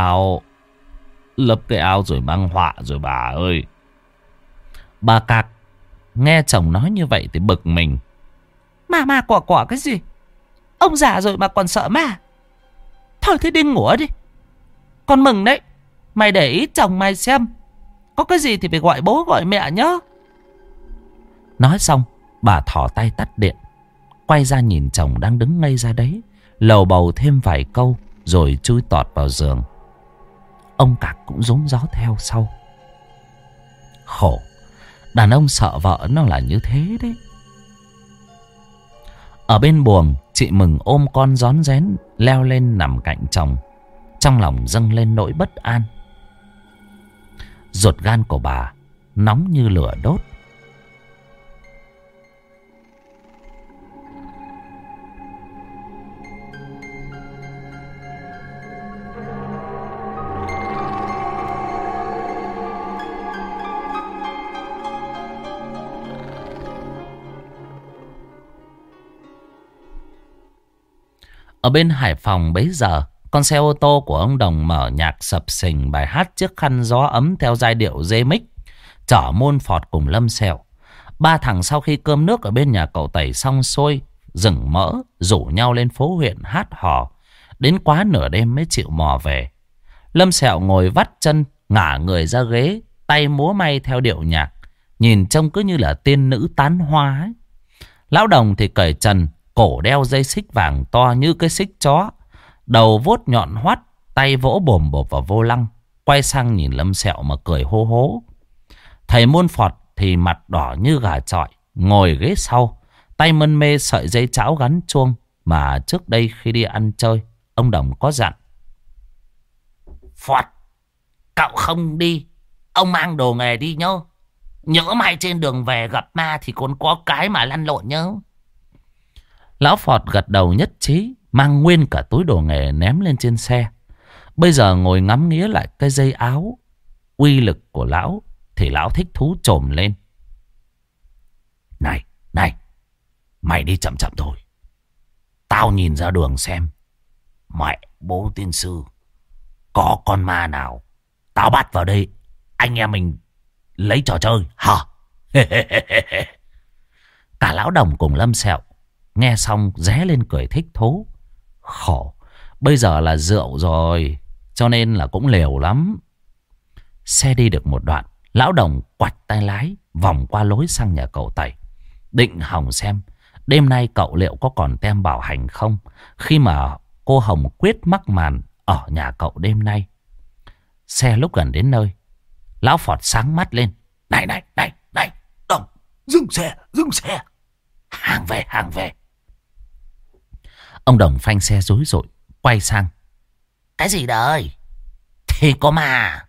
S1: ao rồi mang họa rồi bà ơi. Bà Cạc nghe chồng nói như vậy thì bực mình: ma quả cái gì? Ông già rồi mà còn sợ ma? Thôi thế đi ngủ đi. Con mừng đấy, mày để ý chồng mày xem, có cái gì thì phải gọi bố gọi mẹ nhá. Nói xong, bà thò tay tắt điện, quay ra nhìn chồng đang đứng ngây ra đấy, lầu bầu thêm vài câu rồi chui tọt vào giường. Ông Cạc cũng rúm gió theo sau. Khổ, đàn ông sợ vợ nó là như thế đấy. Ở bên buồng, chị Mừng ôm con rón rén leo lên nằm cạnh chồng. Trong lòng dâng lên nỗi bất an. Ruột gan của bà nóng như lửa đốt. Ở bên Hải Phòng bấy giờ, con xe ô tô của ông Đồng mở nhạc sập sình bài hát Chiếc khăn gió ấm theo giai điệu remix, chở Môn Phọt cùng Lâm Sẹo. Ba thằng sau khi cơm nước ở bên nhà cậu Tẩy xong xuôi, rừng mỡ rủ nhau lên phố huyện hát hò. Đến quá nửa đêm mới chịu mò về. Lâm Sẹo ngồi vắt chân, ngả người ra ghế, tay múa may theo điệu nhạc, nhìn trông cứ như là tiên nữ tán hoa ấy. Lão Đồng thì cởi trần, cổ đeo dây xích vàng to như cái xích chó, đầu vuốt nhọn hoắt, tay vỗ bồm bộp vào vô lăng, quay sang nhìn Lâm Sẹo mà cười hô hố. Thầy Môn Phọt thì mặt đỏ như gà chọi, ngồi ghế sau, tay mân mê sợi dây chảo gắn chuông mà trước đây khi đi ăn chơi ông Đồng có dặn: Phọt, cậu không đi, ông mang đồ nghề đi nhớ. Nhỡ may trên đường về gặp ma thì còn có cái mà lăn lộn nhớ. Lão Phọt gật đầu nhất trí, mang nguyên cả túi đồ nghề ném lên trên xe. Bây giờ ngồi ngắm nghía lại cái dây áo uy lực của lão thì lão thích thú chồm lên: Này, mày đi chậm chậm thôi. Tao nhìn ra đường xem, mẹ bố tiên sư, có con ma nào tao bắt vào đây, anh em mình lấy trò chơi hả? Cả Lão Đồng cùng Lâm Sẹo nghe xong ré lên cười thích thú. Khổ, bây giờ là rượu rồi, cho nên là cũng liều lắm. Xe đi được một đoạn, Lão Đồng quạch tay lái vòng qua lối sang nhà cậu Tẩy, định hòng xem đêm nay cậu liệu có còn tem bảo hành không, khi mà cô Hồng quyết mắc màn ở nhà cậu đêm nay. Xe lúc gần đến nơi, Lão Phọt sáng mắt lên: Này, Đồng, dừng xe. Hàng về. Ông Đồng phanh xe rối rội, quay sang: Cái gì đời? Thì có mà.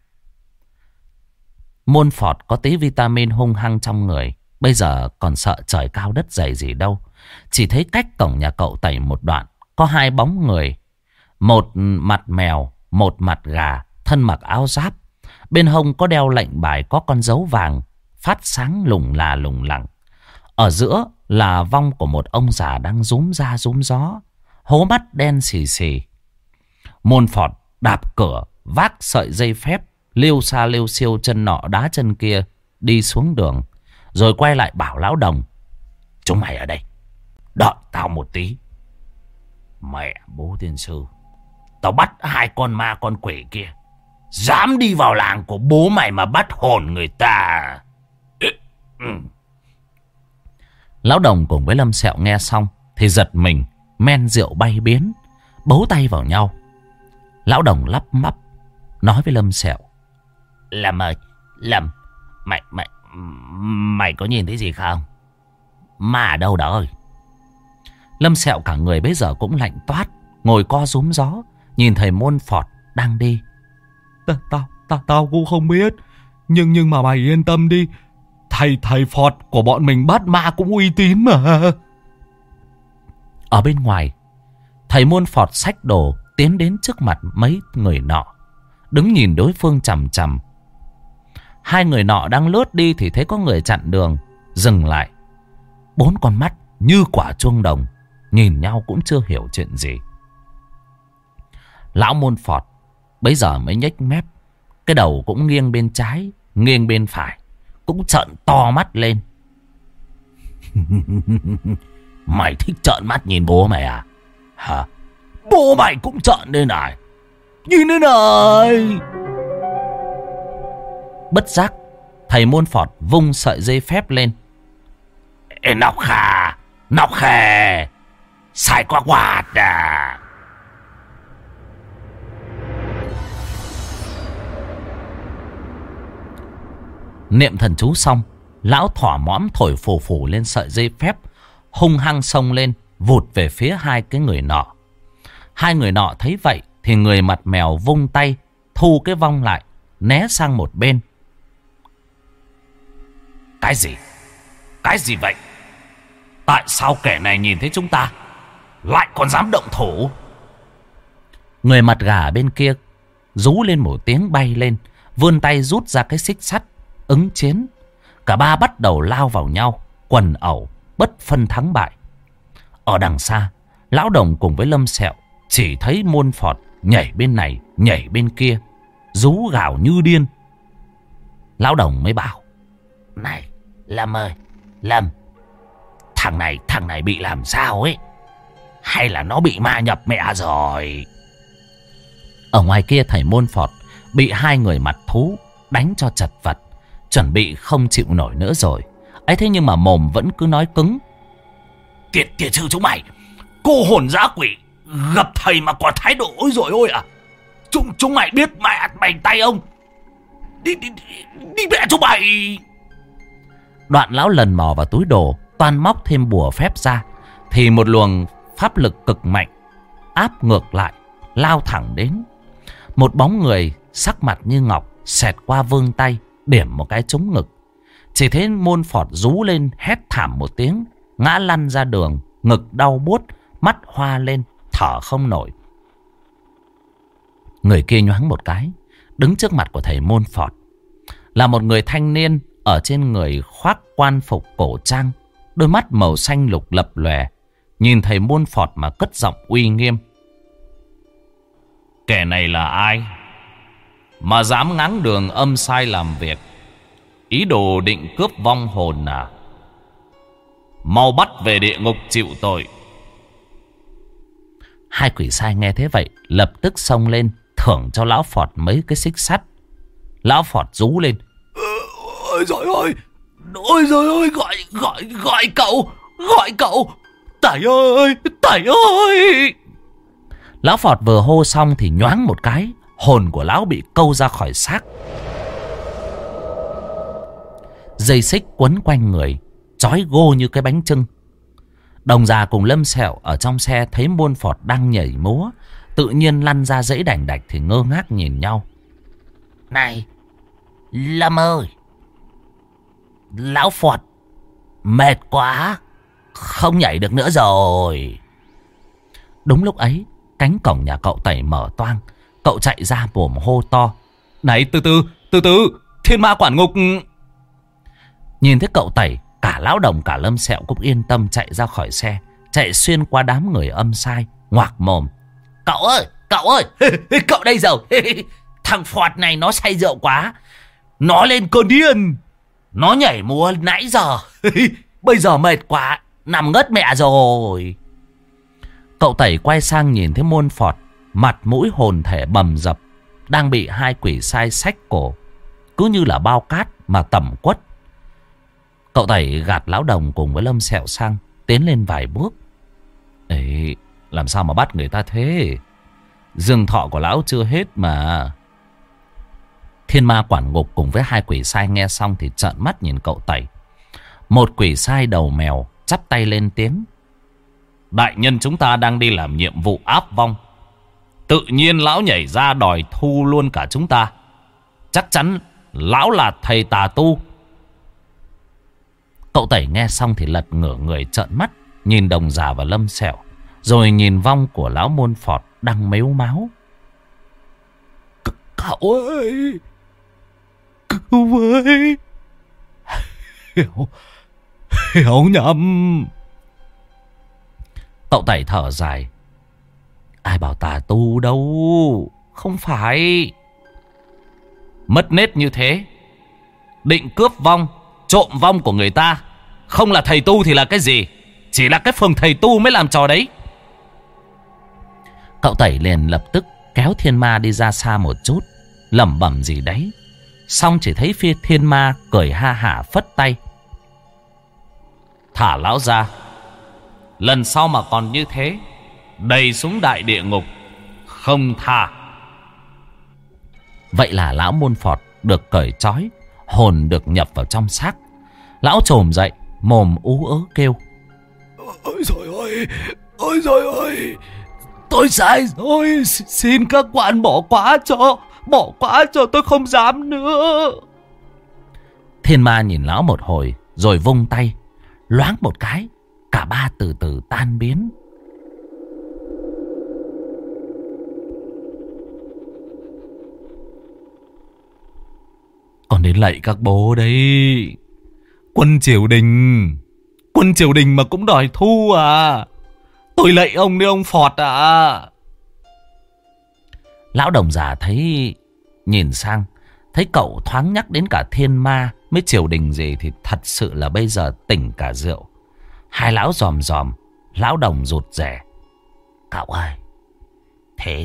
S1: Môn Phọt có tí vitamin hung hăng trong người, bây giờ còn sợ trời cao đất dày gì đâu. Chỉ thấy cách cổng nhà cậu Tẩy một đoạn, có hai bóng người, một mặt mèo, một mặt gà, thân mặc áo giáp. Bên hông có đeo lệnh bài có con dấu vàng phát sáng lủng lẳng. Ở giữa là vong của một ông già đang rúm ra rúm gió, hố mắt đen xì xì. Môn Phọt đạp cửa, vác sợi dây phép, liêu xa liêu xiêu chân nọ đá chân kia đi xuống đường, rồi quay lại bảo Lão Đồng: Chúng mày ở đây, đợi tao một tí. Mẹ bố tiên sư, tao bắt hai con ma con quỷ kia, dám đi vào làng của bố mày mà bắt hồn người ta. Lão Đồng cùng với Lâm Sẹo nghe xong thì giật mình, men rượu bay biến, bấu tay vào nhau. Lão Đồng lắp bắp nói với Lâm Sẹo: Lâm ơi, Lâm, mày có nhìn thấy gì không? Ma ở đâu đó ơi? Lâm Sẹo cả người bây giờ cũng lạnh toát, ngồi co rúm gió, nhìn thầy Môn Phọt đang đi. Tao cũng không biết, nhưng mà mày yên tâm đi, thầy Phọt của bọn mình bắt ma cũng uy tín mà. Ở bên ngoài, thầy Môn Phọt xách đồ tiến đến trước mặt mấy người nọ, đứng nhìn đối phương chằm chằm. Hai người nọ đang lướt đi thì thấy có người chặn đường, dừng lại. Bốn con mắt như quả chuông đồng, nhìn nhau cũng chưa hiểu chuyện gì. Lão Môn Phọt bấy giờ mới nhếch mép, cái đầu cũng nghiêng bên trái, nghiêng bên phải, cũng trợn to mắt lên. Mày thích trợn mắt nhìn bố mày à? Hả? Bố mày cũng trợn đây này. Nhìn đây này. Bất giác, thầy Môn Phọt vung sợi dây phép lên. Ê, nọc khè, xài qua quạt à. Niệm thần chú xong, lão thỏa mõm thổi phù phù lên sợi dây phép, hung hăng xông lên, vụt về phía hai cái người nọ. Hai người nọ thấy vậy thì người mặt mèo vung tay, thu cái vong lại, né sang một bên. Cái gì? Cái gì vậy? Tại sao kẻ này nhìn thấy chúng ta lại còn dám động thủ? Người mặt gà bên kia rú lên một tiếng bay lên, vươn tay rút ra cái xích sắt ứng chiến. Cả ba bắt đầu lao vào nhau, quần ẩu, bất phân thắng bại. Ở đằng xa, Lão Đồng cùng với Lâm Sẹo chỉ thấy Môn Phọt nhảy bên này, nhảy bên kia, rú gào như điên. Lão Đồng mới bảo: Này, Lâm ơi, Lâm, thằng này bị làm sao ấy? Hay là nó bị ma nhập mẹ rồi? Ở ngoài kia thầy Môn Phọt bị hai người mặt thú đánh cho chật vật, chuẩn bị không chịu nổi nữa rồi. Ấy thế nhưng mà mồm vẫn cứ nói cứng: Kiệt sư chúng mày, cô hồn dã quỷ gặp thầy mà còn thái độ ôi rồi ôi à. Chúng mày biết mẹ mày tay ông. Đi mẹ chúng mày. Đoạn lão lần mò vào túi đồ, toan móc thêm bùa phép ra, thì một luồng pháp lực cực mạnh áp ngược lại, lao thẳng đến. Một bóng người sắc mặt như ngọc xẹt qua vươn tay, điểm một cái trúng ngực. Chỉ thấy Môn Phọt rú lên hét thảm một tiếng, ngã lăn ra đường, ngực đau buốt, mắt hoa lên, thở không nổi. Người kia nhoáng một cái, đứng trước mặt của thầy Môn Phọt là một người thanh niên, ở trên người khoác quan phục cổ trang, đôi mắt màu xanh lục lập lòe, nhìn thầy Môn Phọt mà cất giọng uy nghiêm: Kẻ này là ai mà dám ngáng đường âm sai làm việc, ý đồ định cướp vong hồn à? Mau bắt về địa ngục chịu tội. Hai quỷ sai nghe thế vậy lập tức xông lên, thưởng cho lão Phọt mấy cái xích sắt. Lão Phọt rú lên: Ôi giời ơi, gọi cậu, Tẩy ơi. Lão Phọt vừa hô xong thì nhoáng một cái, hồn của lão bị câu ra khỏi xác. Dây xích quấn quanh người, trói gô như cái bánh chưng. Đồng già cùng Lâm Sẹo ở trong xe thấy Môn Phọt đang nhảy múa, tự nhiên lăn ra dãy đành đạch thì ngơ ngác nhìn nhau. Này, Lâm ơi, lão Phọt mệt quá, không nhảy được nữa rồi. Đúng lúc ấy, cánh cổng nhà cậu Tẩy mở toang. Cậu chạy ra mồm hô to: Này, từ từ, thiên ma quản ngục. Nhìn thấy cậu Tẩy, cả Lão Đồng cả Lâm Sẹo cũng yên tâm chạy ra khỏi xe, chạy xuyên qua đám người âm sai, ngoạc mồm: Cậu ơi, cậu đây rồi. Thằng Phọt này nó say rượu quá, nó lên cơn điên, nó nhảy múa nãy giờ. Bây giờ mệt quá, nằm ngất mẹ rồi. Cậu Tẩy quay sang nhìn thấy Môn Phọt, mặt mũi hồn thể bầm dập, đang bị hai quỷ sai xách cổ, cứ như là bao cát mà tẩm quất. Cậu Tẩy gạt lão Đồng cùng với Lâm Sẹo sang, tiến lên vài bước. Ấy, làm sao mà bắt người ta thế? Dương thọ của lão chưa hết mà. Thiên ma quản ngục cùng với 2 quỷ sai nghe xong thì trợn mắt nhìn cậu Tẩy. Một quỷ sai đầu mèo chắp tay lên tiếng. Đại nhân chúng ta đang đi làm nhiệm vụ áp vong. Tự nhiên lão nhảy ra đòi thu luôn cả chúng ta. Chắc chắn lão là thầy tà tu. Cậu Tẩy nghe xong thì lật ngửa người trợn mắt, nhìn Đồng Già và Lâm Sẹo, rồi nhìn vong của lão Môn Phọt đang mếu máo. Cậu ơi, cứu với. Hiểu nhầm. Cậu Tẩy thở dài. Ai bảo tà tu đâu, không phải. Mất nết như thế, định cướp vong, trộm vong của người ta, không là thầy tu thì là cái gì? Chỉ là cái phường thầy tu mới làm trò đấy. Cậu Tẩy liền lập tức kéo thiên ma đi ra xa một chút, lẩm bẩm gì đấy. Xong chỉ thấy phía thiên ma cười ha hả phất tay. Thả lão ra. Lần sau mà còn như thế, đầy xuống đại địa ngục, không tha. Vậy là lão Môn Phọt được cởi trói, hồn được nhập vào trong xác. Lão trồm dậy, mồm ú ớ kêu. Ôi trời ơi, ôi trời ơi, tôi sai rồi, xin các quan bỏ qua cho tôi không dám nữa. Thiên ma nhìn lão một hồi rồi vung tay, loáng một cái, cả ba từ từ tan biến. Còn đến lạy các bố đấy. Quân triều đình mà cũng đòi thu à? Tôi lạy ông đi ông Phọt à. Lão Đồng Già thấy, nhìn sang, thấy cậu thoáng nhắc đến cả thiên ma mới triều đình gì thì thật sự là bây giờ tỉnh cả rượu. Hai lão dòm dòm. Lão Đồng rụt rè. Cậu ơi, thế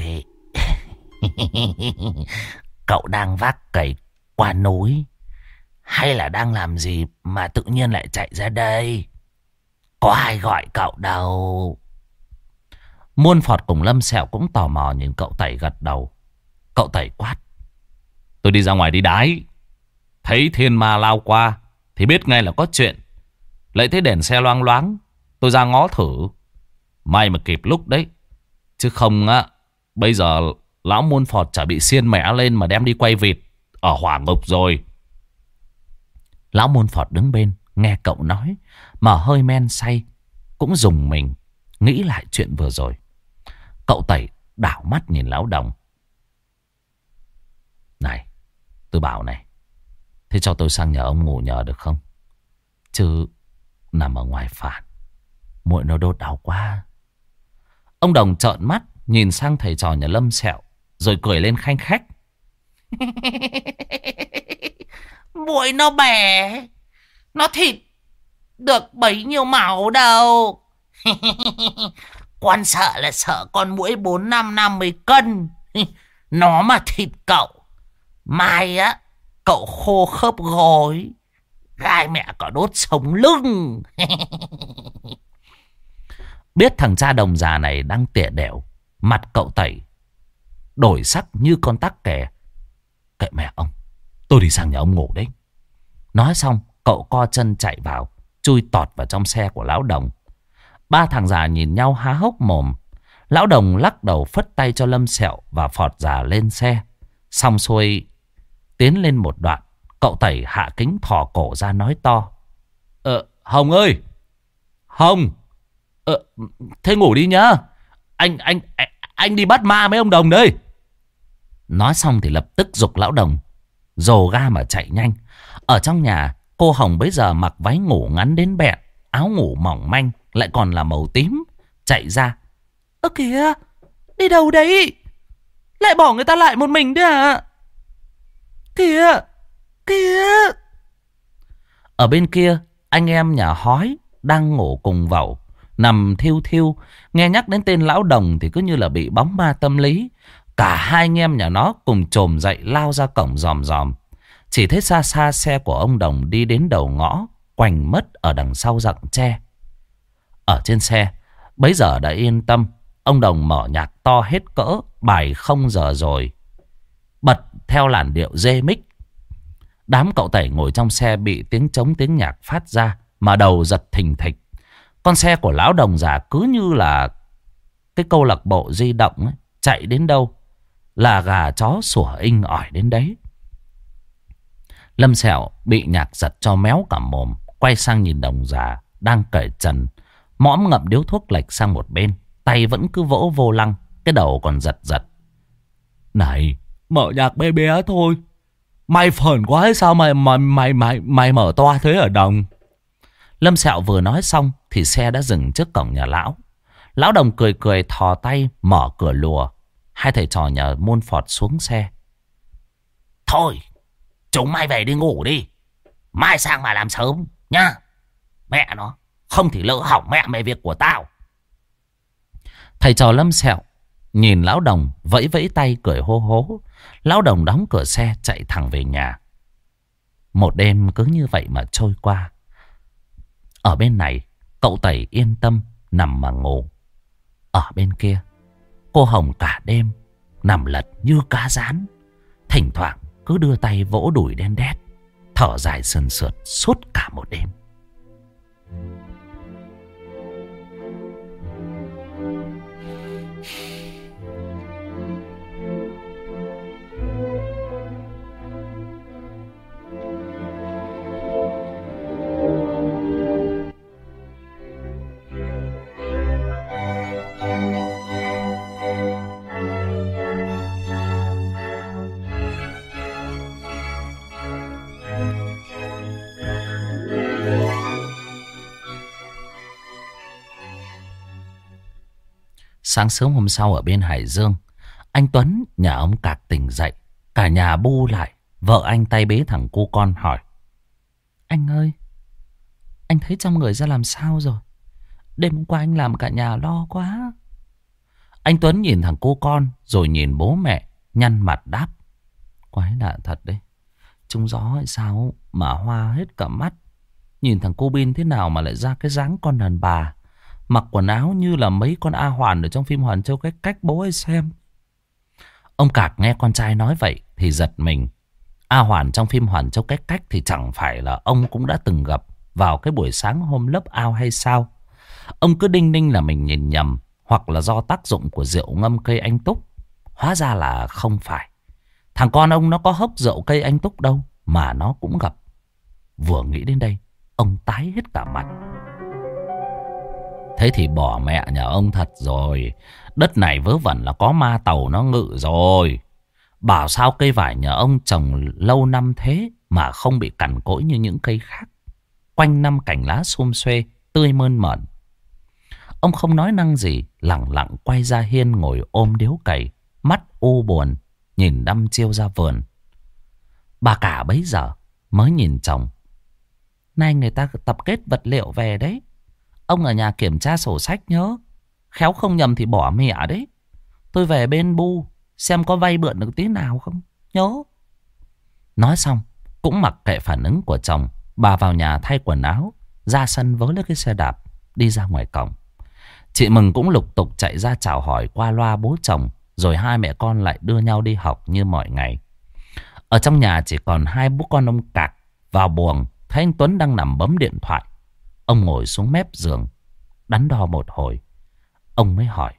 S1: cậu đang vác cày qua núi hay là đang làm gì mà tự nhiên lại chạy ra đây? Có ai gọi cậu đâu? Muôn Phọt cùng Lâm Sẹo cũng tò mò nhìn cậu Tẩy gật đầu. Cậu Tẩy quát. Tôi đi ra ngoài đi đái. Thấy thiên ma lao qua thì biết ngay là có chuyện. Lại thấy đèn xe loang loáng, tôi ra ngó thử. May mà kịp lúc đấy. Chứ không á, bây giờ lão Muôn Phọt chả bị xiên mẹ lên mà đem đi quay vịt ở hỏa ngục rồi. Lão Muôn Phọt đứng bên nghe cậu nói mà hơi men say, cũng rùng mình nghĩ lại chuyện vừa rồi. Cậu Tẩy đảo mắt nhìn lão Đồng. Này, tôi bảo này, thế cho tôi sang nhà ông ngủ nhờ được không? Chứ nằm ở ngoài phản, muội nó đốt đau quá. Ông Đồng trợn mắt nhìn sang thầy trò nhà Lâm Sẹo, rồi cười lên khanh khách. Muội nó bẻ, nó thịt được bấy nhiêu máu đâu. Con sợ là sợ con muỗi 4-5-50 cân. Nó mà thịt cậu, mai á cậu khô khớp gối, gai mẹ cậu đốt sống lưng. Biết thằng cha Đồng già này đang tỉa đẻo, mặt cậu Tẩy đổi sắc như con tắc kè. Kệ mẹ ông, tôi đi sang nhà ông ngủ đấy. Nói xong cậu co chân chạy vào, chui tọt vào trong xe của lão Đồng. Ba thằng già nhìn nhau há hốc mồm. Lão Đồng lắc đầu phất tay cho Lâm Sẹo và Phọt già lên xe. Xong xuôi tiến lên một đoạn, cậu Tẩy hạ kính thò cổ ra nói to. Hồng ơi, Hồng, thế ngủ đi nhá. Anh đi bắt ma mấy ông Đồng đây. Nói xong thì lập tức giục lão Đồng dồ ga mà chạy nhanh. Ở trong nhà, cô Hồng bấy giờ mặc váy ngủ ngắn đến bẹn, áo ngủ mỏng manh, lại còn là màu tím, chạy ra. Ơ kìa, đi đâu đấy? Lại bỏ người ta lại một mình đấy à? Kìa, kìa. Ở bên kia, anh em nhà Hói đang ngủ cùng vẩu, nằm thiêu thiêu. Nghe nhắc đến tên lão Đồng thì cứ như là bị bóng ma tâm lý. Cả hai anh em nhà nó cùng chồm dậy lao ra cổng dòm dòm. Chỉ thấy xa xa xe của ông Đồng đi đến đầu ngõ, quành mất ở đằng sau rặng tre. Ở trên xe, bấy giờ đã yên tâm. Ông Đồng mở nhạc to hết cỡ, bài không giờ rồi, bật theo làn điệu dê mích. Đám cậu tẩy ngồi trong xe bị tiếng trống tiếng nhạc phát ra mà đầu giật thình thịch. Con xe của lão Đồng già cứ như là cái câu lạc bộ di động ấy, chạy đến đâu là gà chó sủa inh ỏi đến đấy. Lâm Sẹo bị nhạc giật cho méo cả mồm, quay sang nhìn Đồng già đang cởi trần, mõm ngậm điếu thuốc lệch sang một bên, tay vẫn cứ vỗ vô lăng, cái đầu còn giật giật. Này, mở nhạc bé bé thôi. Mày phởn quá hay sao mày mở toa thế ở Đồng? Lâm Sẹo vừa nói xong thì xe đã dừng trước cổng nhà lão. Lão Đồng cười cười thò tay mở cửa lùa. Hai thầy trò nhà môn phọt xuống xe. Thôi, chúng mày về đi ngủ đi, mai sang mà làm sớm nhá. Mẹ nó, không thì lỡ hỏng mẹ mày việc của tao. Thầy trò Lâm Sẹo nhìn lão Đồng vẫy vẫy tay cười hô hố. Lão Đồng đóng cửa xe chạy thẳng về nhà. Một đêm cứ như vậy mà trôi qua. Ở bên này cậu Tẩy yên tâm nằm mà ngủ. Ở bên kia cô Hồng cả đêm nằm lật như cá rán, thỉnh thoảng cứ đưa tay vỗ đùi đen đét, thở dài sườn sượt suốt cả một đêm. Sáng sớm hôm sau ở bên Hải Dương, anh Tuấn nhà ông Cạc tỉnh dậy. Cả nhà bu lại. Vợ anh tay bế thằng cu con hỏi: Anh ơi, anh thấy trong người ra làm sao rồi? Đêm hôm qua anh làm cả nhà lo quá. Anh Tuấn nhìn thằng cu con rồi nhìn bố mẹ, nhăn mặt đáp: Quái lạ thật đấy, trúng gió hay sao mà hoa hết cả mắt. Nhìn thằng cô Bin thế nào mà lại ra cái dáng con đàn bà, mặc quần áo như là mấy con A Hoàn ở trong phim Hoàn Châu Cách Cách bố ấy xem. Ông Cạc nghe con trai nói vậy thì giật mình. A Hoàn trong phim Hoàn Châu Cách Cách thì chẳng phải là ông cũng đã từng gặp vào cái buổi sáng hôm lớp ao hay sao? Ông cứ đinh ninh là mình nhìn nhầm, hoặc là do tác dụng của rượu ngâm cây anh túc. Hóa ra là không phải. Thằng con ông nó có hốc rượu cây anh túc đâu mà nó cũng gặp. Vừa nghĩ đến đây, ông tái hết cả mặt. Thế thì bỏ mẹ nhà ông thật rồi. Đất này vớ vẩn là có ma tàu nó ngự rồi. Bảo sao cây vải nhà ông trồng lâu năm thế mà không bị cằn cỗi như những cây khác. Quanh năm cành lá xum xuê, tươi mơn mởn. Ông không nói năng gì, lẳng lặng quay ra hiên ngồi ôm điếu cày, mắt u buồn, nhìn đăm chiêu ra vườn. Bà cả bấy giờ mới nhìn chồng. Nay người ta tập kết vật liệu về đấy. Ông ở nhà kiểm tra sổ sách nhớ. Khéo không nhầm thì bỏ mẹ đấy. Tôi về bên bu xem có vay mượn được tí nào không, nhớ. Nói xong cũng mặc kệ phản ứng của chồng, bà vào nhà thay quần áo, ra sân vớ lấy cái xe đạp đi ra ngoài cổng. Chị Mừng cũng lục tục chạy ra chào hỏi qua loa bố chồng. Rồi hai mẹ con lại đưa nhau đi học như mọi ngày. Ở trong nhà chỉ còn hai bố con ông Cạc. Vào buồng thấy anh Tuấn đang nằm bấm điện thoại. Ông ngồi xuống mép giường, đắn đo một hồi. Ông mới hỏi: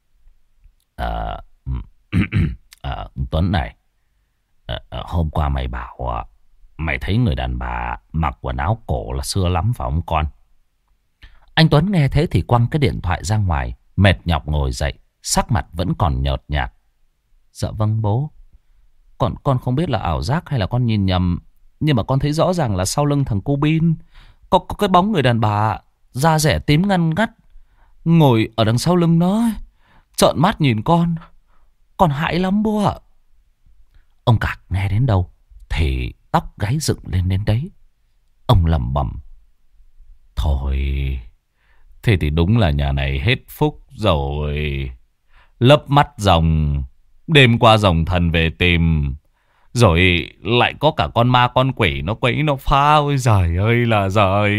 S1: Tuấn này, hôm qua mày bảo mày thấy người đàn bà mặc quần áo cổ là xưa lắm phải không con? Anh Tuấn nghe thế thì quăng cái điện thoại ra ngoài, mệt nhọc ngồi dậy, sắc mặt vẫn còn nhợt nhạt. Dạ vâng bố. Con không biết là ảo giác hay là con nhìn nhầm, nhưng mà con thấy rõ ràng là sau lưng thằng cô Bin có cái bóng người đàn bà da rẻ tím ngăn ngắt ngồi ở đằng sau lưng nó. Trợn mắt nhìn con hãi lắm bố ạ. Ông Cạc nghe đến đâu thì tóc gáy dựng lên đến đấy. Ông lẩm bẩm: Thôi, thế thì đúng là nhà này hết phúc rồi. Lấp mắt rồng, đêm qua rồng thần về tìm, Rồi lại có cả con ma con quỷ nó quấy nó phá. Ôi giời ơi là giời.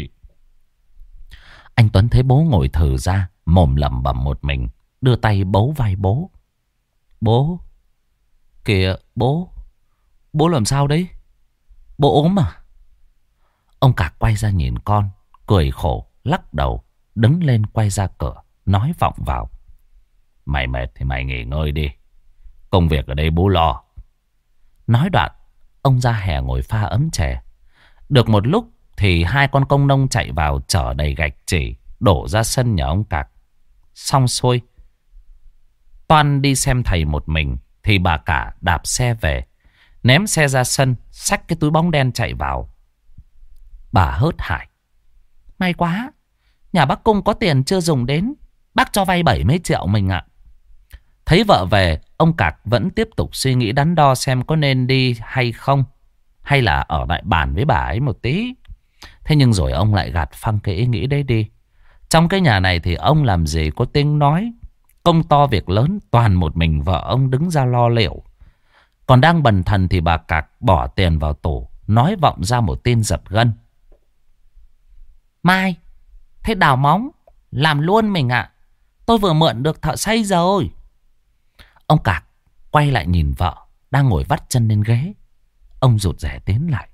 S1: Anh Tuấn thấy bố ngồi thừ ra, mồm lẩm bẩm một mình, đưa tay bấu vai bố. Bố, kìa bố, bố làm sao đấy? Bố ốm à? Ông Cạc quay ra nhìn con, cười khổ, lắc đầu, đứng lên quay ra cửa, nói vọng vào. Mày mệt thì mày nghỉ ngơi đi. Công việc ở đây bố lo. Nói đoạn, ông ra hè ngồi pha ấm chè. Được một lúc thì hai con công nông chạy vào chở đầy gạch chỉ, đổ ra sân nhà ông Cạc. Xong xuôi, toan đi xem thầy một mình thì bà cả đạp xe về, ném xe ra sân, xách cái túi bóng đen chạy vào. Bà hớt hải. May quá, nhà bác Cung có tiền chưa dùng đến, bác cho vay 70 triệu mình ạ. Thấy vợ về, ông Cạc vẫn tiếp tục suy nghĩ đắn đo xem có nên đi hay không, hay là ở lại bàn với bà ấy một tí. Thế nhưng rồi ông lại gạt phăng cái ý nghĩ đấy đi. Trong cái nhà này thì ông làm gì có tiếng nói. Công to việc lớn toàn một mình vợ ông đứng ra lo liệu. Còn đang bần thần thì bà Cạc bỏ tiền vào tủ, nói vọng ra một tin giật gân. Mai, thế đào móng, làm luôn mình ạ. Tôi vừa mượn được thợ xây rồi. Ông Cạc quay lại nhìn vợ đang ngồi vắt chân lên ghế. Ông rụt rè tiến lại.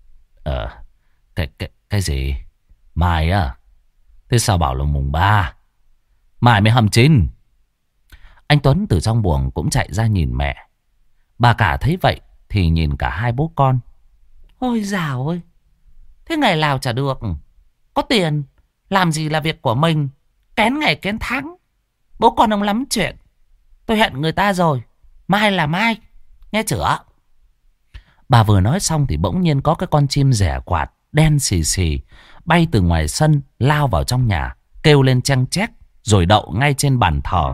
S1: Cái gì? Mai à? Thế sao bảo là mùng 3? Mai mới 29. Anh Tuấn từ trong buồng cũng chạy ra nhìn mẹ. Bà cả thấy vậy thì nhìn cả hai bố con. Ôi dào ơi, thế ngày nào chả được. Có tiền làm gì là việc của mình, kén ngày kén tháng. Bố con ông lắm chuyện. Tôi hẹn người ta rồi, mai là mai, nghe chưa? Bà vừa nói xong thì bỗng nhiên có cái con chim rẻ quạt đen xì xì bay từ ngoài sân lao vào trong nhà, kêu lên cheng chét rồi đậu ngay trên bàn thờ.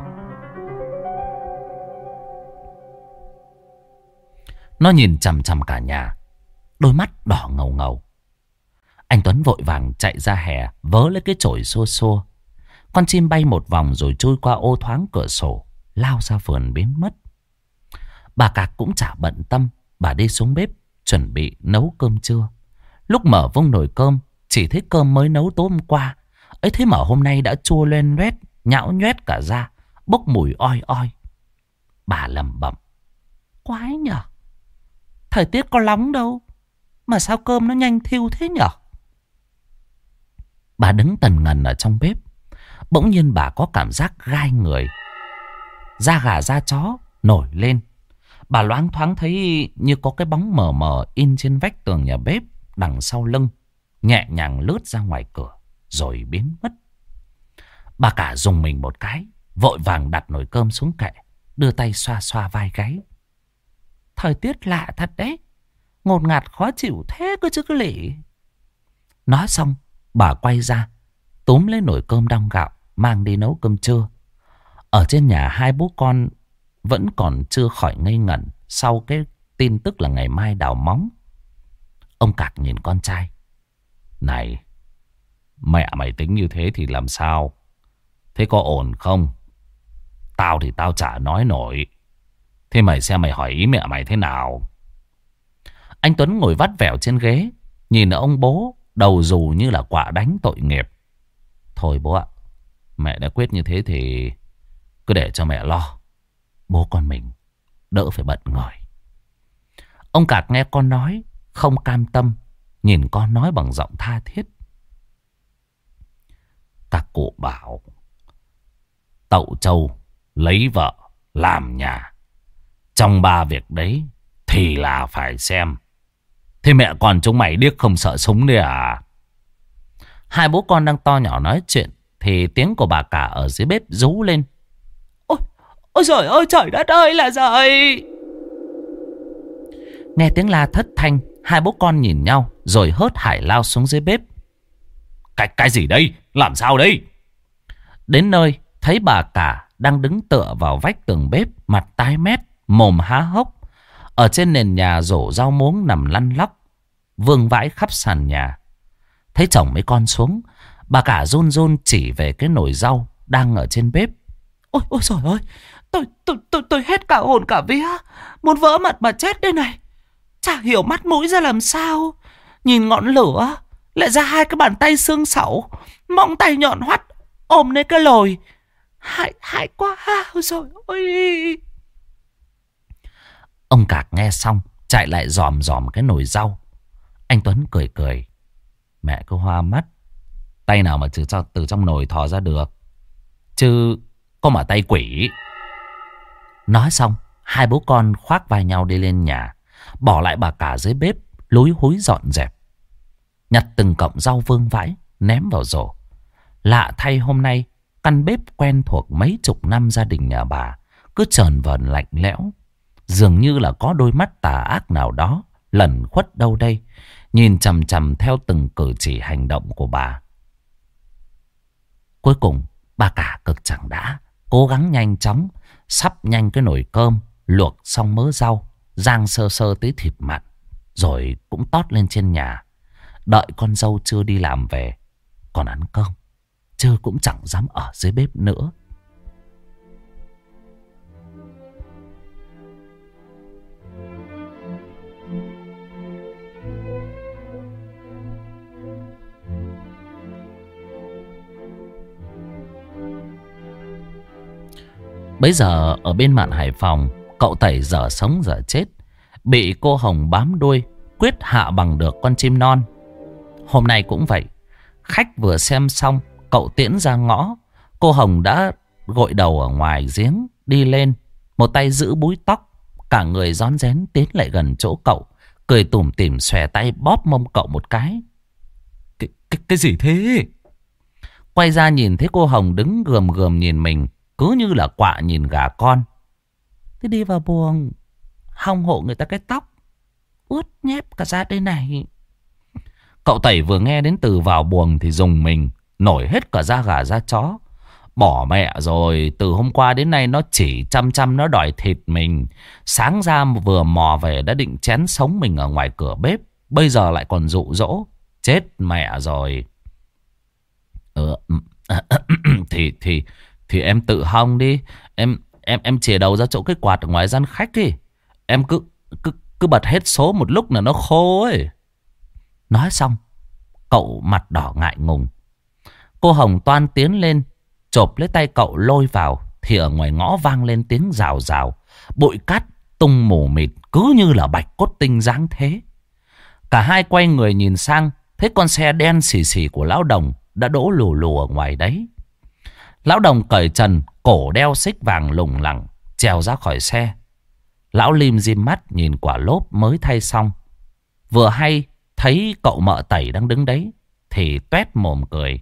S1: Nó nhìn chằm chằm cả nhà, đôi mắt đỏ ngầu ngầu. Anh Tuấn vội vàng chạy ra hè, vớ lấy cái chổi xua xua. Con chim bay một vòng rồi trôi qua ô thoáng cửa sổ, lao ra vườn biến mất. Bà Cạc cũng chả bận tâm. Bà đi xuống bếp chuẩn bị nấu cơm trưa. Lúc mở vung nồi cơm, chỉ thấy cơm mới nấu tối hôm qua ấy, thế mà hôm nay đã chua lên loét, nhão nhoét cả ra, bốc mùi oi oi. Bà lẩm bẩm. Quái nhở, thời tiết có nóng đâu mà sao cơm nó nhanh thiêu thế nhở. Bà đứng tần ngần ở trong bếp. Bỗng nhiên bà có cảm giác gai người, da gà da chó nổi lên. Bà loáng thoáng thấy như có cái bóng mờ mờ in trên vách tường nhà bếp đằng sau lưng, nhẹ nhàng lướt ra ngoài cửa rồi biến mất. Bà cả dùng mình một cái, vội vàng đặt nồi cơm xuống kệ, đưa tay xoa xoa vai gáy. Thời tiết lạ thật đấy, ngột ngạt khó chịu thế cơ chứ cái lỉ. Nói xong, bà quay ra túm lấy nồi cơm đong gạo mang đi nấu cơm trưa. Ở trên nhà hai bố con vẫn còn chưa khỏi ngây ngẩn sau cái tin tức là ngày mai đào móng. Ông Cạc nhìn con trai. Này, mẹ mày tính như thế thì làm sao? Thế có ổn không? Tao thì tao chả nói nổi. Thế mày xem mày hỏi ý mẹ mày thế nào? Anh Tuấn ngồi vắt vẻo trên ghế, nhìn ông bố đầu dù như là quả đánh tội nghiệp. Thôi bố ạ, mẹ đã quyết như thế thì cứ để cho mẹ lo. Bố con mình đỡ phải bận người. Ông Cạc nghe con nói không cam tâm, nhìn con nói bằng giọng tha thiết. Các cụ bảo tậu trâu lấy vợ làm nhà, trong ba việc đấy thì là phải xem. Thế mẹ con chúng mày điếc không sợ súng đấy à? Hai bố con đang to nhỏ nói chuyện thì tiếng của bà cả ở dưới bếp rú lên. Ôi giời ơi, trời đất ơi là giời! Nghe tiếng la thất thanh, hai bố con nhìn nhau rồi hớt hải lao xuống dưới bếp. Cái gì đây? Làm sao đây? Đến nơi thấy bà cả đang đứng tựa vào vách tường bếp, mặt tái mét, mồm há hốc. Ở trên nền nhà rổ rau muống nằm lăn lóc, vương vãi khắp sàn nhà. Thấy chồng mấy con xuống, bà cả run run chỉ về cái nồi rau đang ở trên bếp. Ôi trời ơi, tôi hết cả hồn cả vía. muốn vỡ mặt mà chết đây này. Chả hiểu mắt mũi ra làm sao. Nhìn ngọn lửa lại ra hai cái bàn tay xương sẩu, móng tay nhọn hoắt ôm lấy cái lồi. Hại quá rồi ôi. Ông Cạc nghe xong chạy lại dòm dòm cái nồi rau. Anh Tuấn cười cười. Mẹ cứ hoa mắt, tay nào mà từ trong nồi thò ra được, chứ có mà tay quỷ. Nói xong, hai bố con khoác vai nhau đi lên nhà, bỏ lại bà cả dưới bếp lúi húi dọn dẹp. Nhặt từng cọng rau vương vãi ném vào rổ. Lạ thay hôm nay, căn bếp quen thuộc mấy chục năm gia đình nhà bà cứ trờn vờn lạnh lẽo, dường như là có đôi mắt tà ác nào đó lẩn khuất đâu đây, nhìn chằm chằm theo từng cử chỉ hành động của bà. Cuối cùng bà cả cực chẳng đã cố gắng nhanh chóng sắp nhanh cái nồi cơm, luộc xong mớ rau, rang sơ sơ tí thịt mặn, rồi cũng tót lên trên nhà, đợi con dâu chưa đi làm về còn ăn cơm, chứ cũng chẳng dám ở dưới bếp nữa. Bấy giờ ở bên mạn Hải Phòng, cậu Tẩy dở sống dở chết, bị cô Hồng bám đuôi, quyết hạ bằng được con chim non. Hôm nay cũng vậy. Khách vừa xem xong, cậu tiễn ra ngõ, cô Hồng đã gội đầu ở ngoài giếng đi lên, một tay giữ búi tóc, cả người rón rén tiến lại gần chỗ cậu, cười tủm tỉm xòe tay bóp mông cậu một cái. Cái gì thế? Quay ra nhìn thấy cô Hồng đứng gườm gườm nhìn mình, cứ như là quạ nhìn gà con. Thế đi vào buồng hong hộ người ta cái tóc, ướt nhép cả ra đây này. Cậu Tẩy vừa nghe đến từ vào buồng thì rùng mình, nổi hết cả da gà da chó. Bỏ mẹ rồi, từ hôm qua đến nay nó chỉ chăm nó đòi thịt mình. Sáng ra vừa mò về đã định chén sống mình ở ngoài cửa bếp, bây giờ lại còn dụ dỗ. Chết mẹ rồi. Thì em tự hong đi. Em chìa đầu ra chỗ cái quạt ở ngoài gian khách đi. Em cứ bật hết số một lúc là nó khô ấy. Nói xong, cậu mặt đỏ ngại ngùng. Cô Hồng toan tiến lên chộp lấy tay cậu lôi vào, thì ở ngoài ngõ vang lên tiếng rào rào. Bụi cát tung mù mịt, cứ như là bạch cốt tinh dáng thế. Cả hai quay người nhìn sang, thấy con xe đen xì xì của lão Đồng đã đỗ lù lù ở ngoài đấy. Lão Đồng cởi trần, cổ đeo xích vàng lủng lẳng, trèo ra khỏi xe. Lão lim dim mắt nhìn quả lốp mới thay xong. Vừa hay thấy cậu mợ Tẩy đang đứng đấy, thì toét mồm cười.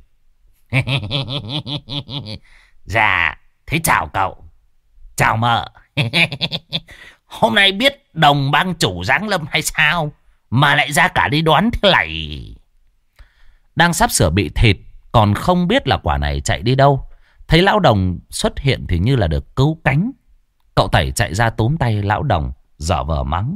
S1: Dạ, thế chào cậu. Chào mợ. Hôm nay biết Đồng bang chủ giáng lâm hay sao mà lại ra cả đi đoán thế này? Đang sắp sửa bị thịt, còn không biết là quả này chạy đi đâu. Thấy lão Đồng xuất hiện thì như là được cứu cánh. Cậu Tẩy chạy ra túm tay lão Đồng, dở vờ mắng.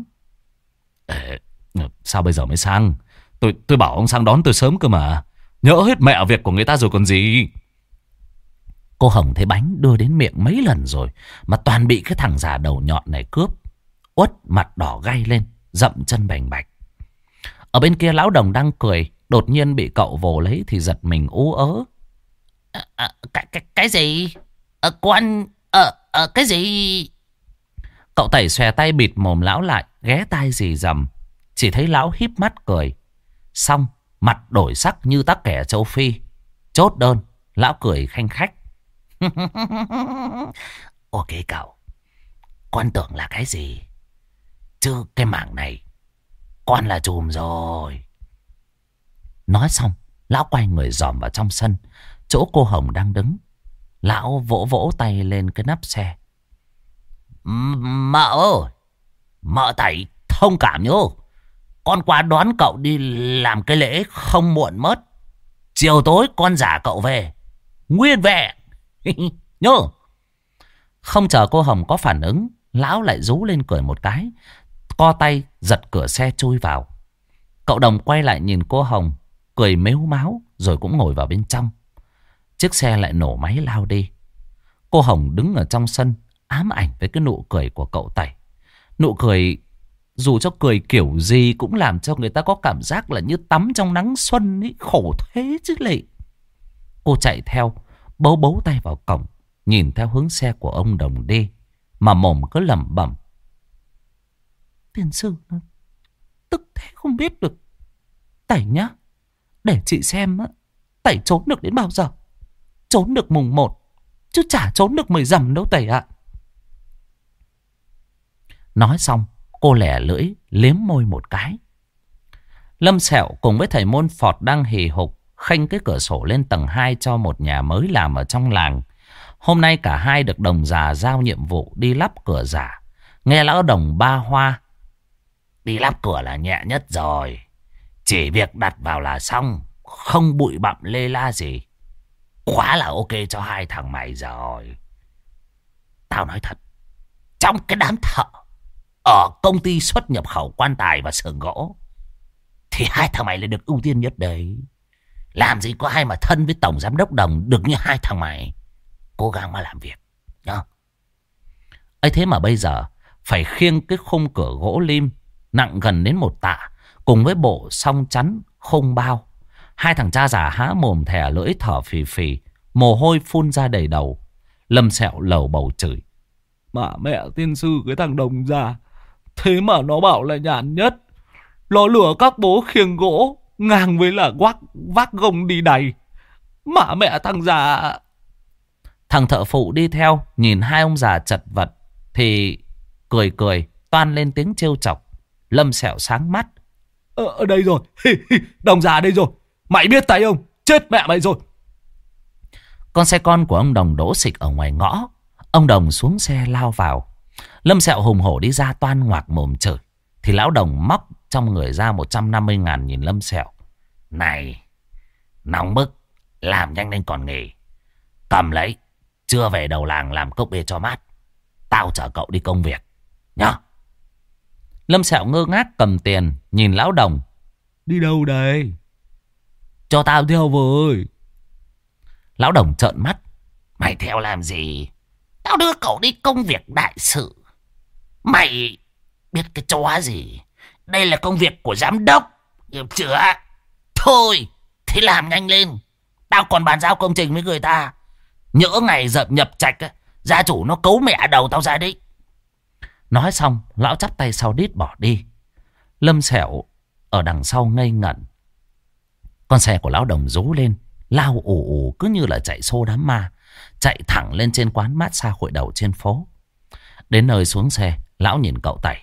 S1: Sao bây giờ mới sang? Tôi bảo ông sang đón tôi sớm cơ mà. Nhỡ hết mẹ việc của người ta rồi còn gì. Cô Hồng thấy bánh đưa đến miệng mấy lần rồi mà toàn bị cái thằng già đầu nhọn này cướp. Uất mặt đỏ gay lên, dậm chân bành bạch. Ở bên kia lão Đồng đang cười, đột nhiên bị cậu vồ lấy thì giật mình ú ớ. Cái gì? Cái gì? Cậu Tẩy xòe tay bịt mồm lão lại, ghé tai rì rầm. Chỉ thấy lão híp mắt cười. Xong mặt đổi sắc như tắc kẻ châu Phi. Chốt đơn, lão cười khanh khách. Ok cậu, con tưởng là cái gì, chứ cái mảng này con là chùm rồi. Nói xong, lão quay người dòm vào trong sân, chỗ cô Hồng đang đứng. Lão vỗ vỗ tay lên cái nắp xe. Mợ ơi, mợ Tẩy thông cảm nhớ. Con qua đón cậu đi làm cái lễ không muộn mất. Chiều tối con giả cậu về nguyên vẹn. Nhớ. Không chờ cô Hồng có phản ứng, lão lại rú lên cười một cái, co tay giật cửa xe chui vào. Cậu Đồng quay lại nhìn cô Hồng, cười mếu máo, rồi cũng ngồi vào bên trong. Chiếc xe lại nổ máy lao đi. Cô Hồng đứng ở trong sân, ám ảnh với cái nụ cười của cậu Tẩy. Nụ cười dù cho cười kiểu gì cũng làm cho người ta có cảm giác là như tắm trong nắng xuân ấy. Khổ thế chứ lị. Cô chạy theo, bấu bấu tay vào cổng, nhìn theo hướng xe của ông Đồng đi, mà mồm cứ lẩm bẩm. Tiền sư nó tức thế không biết được. Tẩy nhá, để chị xem á, Tẩy trốn được đến bao giờ. Trốn được mùng 1, chứ chả trốn được 10 dặm đâu Tẩy ạ. Nói xong, cô lẻ lưỡi liếm môi một cái. Lâm Sẹo cùng với thầy môn Phọt đang hì hục khênh cái cửa sổ lên tầng 2 cho một nhà mới làm ở trong làng. Hôm nay cả hai được đồng già giao nhiệm vụ đi lắp cửa giả. Nghe lão Đồng ba hoa. Đi lắp cửa là nhẹ nhất rồi. Chỉ việc đặt vào là xong. Không bụi bặm lê la gì. Quá là ok cho hai thằng mày rồi. Tao nói thật, trong cái đám thợ ở công ty xuất nhập khẩu quan tài và xưởng gỗ thì hai thằng mày là được ưu tiên nhất đấy. Làm gì có ai mà thân với tổng giám đốc Đồng được như hai thằng mày. Cố gắng mà làm việc nhá. ấy thế mà bây giờ phải khiêng cái khung cửa gỗ lim nặng gần đến 1 tạ cùng với bộ song chắn khung bao. Hai thằng cha già há mồm thè lưỡi thở phì phì, mồ hôi phun ra đầy đầu. Lâm Sẹo lầu bầu chửi. Mà mẹ tiên sư cái thằng Đồng già, thế mà nó bảo là nhàn nhất. Nó lừa các bố khiêng gỗ ngang với là vác gông đi đày. Mà mẹ thằng già. Thằng thợ phụ đi theo nhìn hai ông già chật vật thì cười cười toan lên tiếng trêu chọc. Lâm Sẹo sáng mắt. Ở đây rồi. Đồng già đây rồi. Mày biết tay không? Chết mẹ mày rồi. Con xe con của ông Đồng đỗ xịch ở ngoài ngõ. Ông Đồng xuống xe lao vào. Lâm Sẹo hùng hổ đi ra toan ngoạc mồm chửi thì lão Đồng móc trong người ra 150.000 nhìn Lâm Sẹo. Này, nóng bức, làm nhanh lên còn nghỉ. Cầm lấy, trưa về đầu làng làm cốc bia cho mát. Tao chở cậu đi công việc nhá. Lâm Sẹo ngơ ngác cầm tiền nhìn lão Đồng. Đi đâu đây? Cho tao theo với. Lão Đồng trợn mắt. Mày theo làm gì? Tao đưa cậu đi công việc đại sự. Mày biết cái chó gì? Đây là công việc của giám đốc, hiểu chưa? Thôi thì làm nhanh lên. Tao còn bàn giao công trình với người ta. Nhỡ ngày dợp nhập trạch, gia chủ nó cấu mẹ đầu tao ra đấy. Nói xong lão chắp tay sau đít bỏ đi. Lâm Sẹo ở đằng sau ngây ngẩn. Con xe của lão Đồng rú lên, lao ù ù cứ như là chạy xô đám ma, chạy thẳng lên trên quán massage hội đầu trên phố. Đến nơi xuống xe, lão nhìn cậu Tẩy.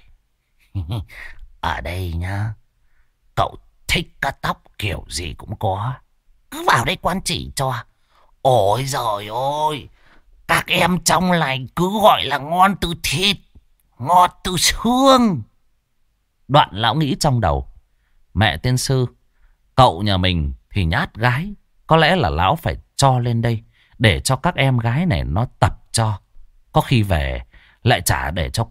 S1: Ở đây nhá, cậu thích cắt tóc kiểu gì cũng có. Cứ vào đây quan chỉ cho. Ôi giời ơi, các em trong này cứ gọi là ngon từ thịt, ngọt từ xương. Đoạn lão nghĩ trong đầu. Mẹ tiên sư, cậu nhà mình thì nhát gái. Có lẽ là lão phải cho lên đây để cho các em gái này nó tập cho. Có khi về lại chả để cho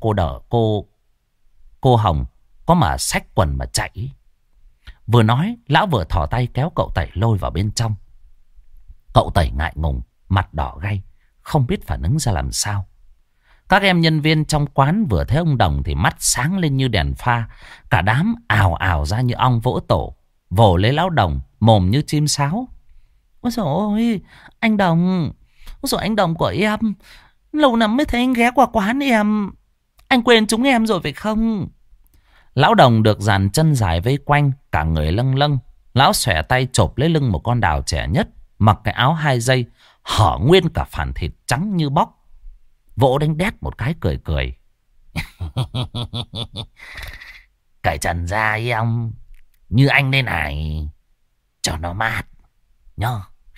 S1: cô Hồng có mà xách quần mà chạy. Vừa nói lão vừa thò tay kéo cậu Tẩy lôi vào bên trong. Cậu Tẩy ngại ngùng, mặt đỏ gay, không biết phản ứng ra làm sao. Các em nhân viên trong quán vừa thấy ông Đồng thì mắt sáng lên như đèn pha. Cả đám ào ào ra như ong vỗ tổ, vồ lấy lão Đồng, mồm như chim sáo. Ôi dồi ôi, anh Đồng. Ôi dồi, anh Đồng của em. Lâu lắm mới thấy anh ghé qua quán em. Anh quên chúng em rồi phải không? Lão Đồng được dàn chân dài vây quanh, cả người lâng lâng. Lão xòe tay chộp lấy lưng một con đào trẻ nhất, mặc cái áo 2 dây, hở nguyên cả phản thịt trắng như bóc. Vỗ đánh đét một cái cười cười. Cởi trần ra ấy ông. Như anh đây này, cho nó mát nhá.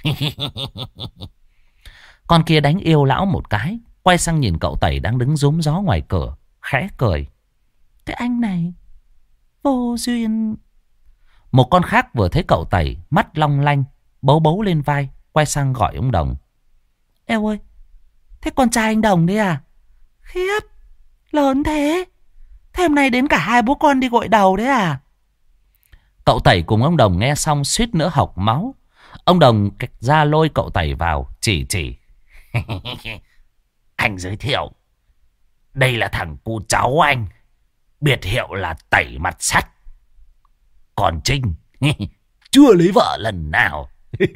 S1: Con kia đánh yêu lão một cái, quay sang nhìn cậu Tẩy đang đứng rúm gió ngoài cửa, khẽ cười. Cái anh này vô duyên. Một con khác vừa thấy cậu Tẩy, mắt long lanh, bấu bấu lên vai, quay sang gọi ông Đồng. Eo ơi, thế con trai anh Đồng đấy à? Khiếp, lớn thế. Thế hôm nay đến cả hai bố con đi gội đầu đấy à? Cậu Tẩy cùng ông Đồng nghe xong suýt nữa hộc máu. Ông Đồng ra lôi cậu Tẩy vào, chỉ. Anh giới thiệu, đây là thằng cu cháu anh, biệt hiệu là tẩy mặt sắt. Còn Trinh chưa lấy vợ lần nào.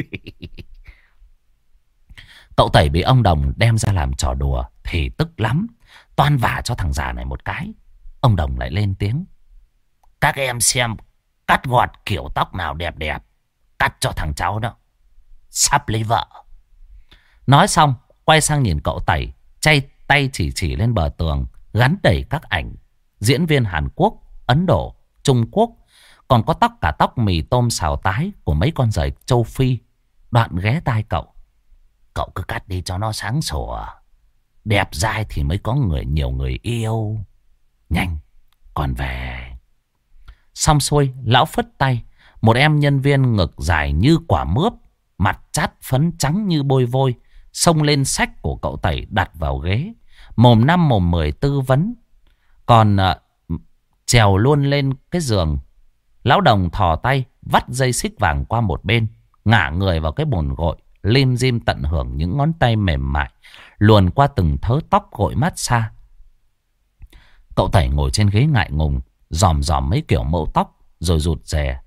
S1: Cậu Tẩy bị ông Đồng đem ra làm trò đùa thì tức lắm, toan vả cho thằng già này một cái. Ông Đồng lại lên tiếng: các em xem cắt gọt kiểu tóc nào đẹp đẹp, cắt cho thằng cháu đó sắp lấy vợ. Nói xong quay sang nhìn cậu Tẩy, tay chỉ lên bờ tường gắn đầy các ảnh diễn viên Hàn Quốc, Ấn Độ, Trung Quốc, còn có cả tóc mì tôm xào tái của mấy con giời châu Phi. Đoạn ghé tai cậu: cậu cứ cắt đi cho nó sáng sủa, đẹp dai thì mới có nhiều người yêu. Nhanh, còn về. Xong xuôi, lão phất tay. Một em nhân viên ngực dài như quả mướp, mặt chát phấn trắng như bôi vôi, xông lên xách của cậu Tẩy đặt vào ghế, mồm năm mồm mười tư vấn. Còn trèo luôn lên cái giường. Lão Đồng thò tay vắt dây xích vàng qua một bên, ngả người vào cái bồn gội, lim dim tận hưởng những ngón tay mềm mại luồn qua từng thớ tóc gội massage. Cậu Tẩy ngồi trên ghế ngại ngùng, dòm mấy kiểu mẫu tóc rồi rụt rè: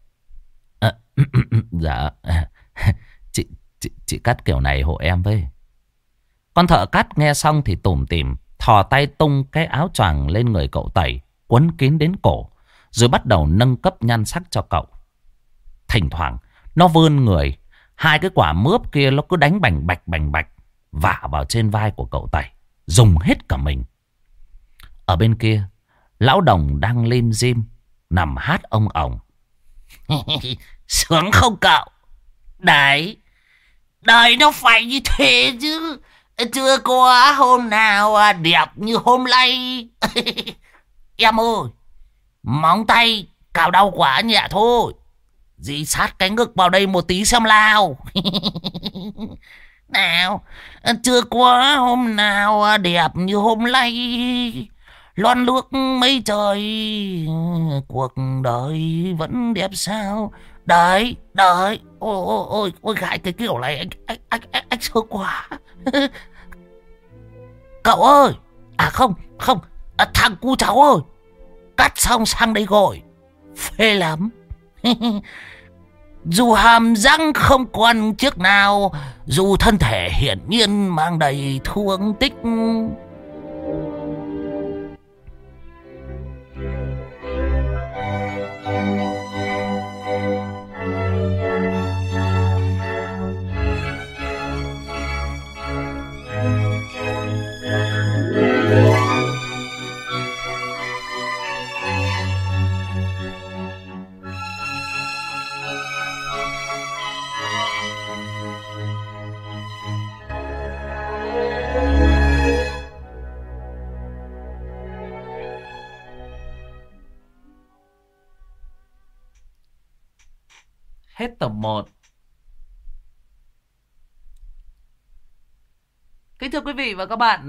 S1: dạ, chị cắt kiểu này hộ em với. Con thợ cắt nghe xong thì tủm tỉm thò tay tung cái áo choàng lên người cậu Tẩy, quấn kín đến cổ, rồi bắt đầu nâng cấp nhan sắc cho cậu. Thỉnh thoảng nó vươn người, hai cái quả mướp kia nó cứ đánh bành bạch vả vào trên vai của cậu Tẩy, dùng hết cả mình. Ở bên kia, lão Đồng đang lim dim nằm hát ông ổng: sướng không cậu? Đấy, đời nó phải như thế chứ. Chưa có hôm nào đẹp như hôm nay. Em ơi, móng tay cào đau quá nhẹ thôi. Dì sát cái ngực vào đây một tí xem nào. Nào, chưa có hôm nào đẹp như hôm nay. Lon nước mây trời, cuộc đời vẫn đẹp sao. Đấy, ôi gái cái kiểu này anh sướng quá. Cậu ơi, không, thằng cu cháu ơi, cắt xong sang đây gọi, phê lắm. Dù hàm răng không còn chiếc nào, dù thân thể hiển nhiên mang đầy thương tích. Hết tập 1. Kính thưa quý vị và các bạn,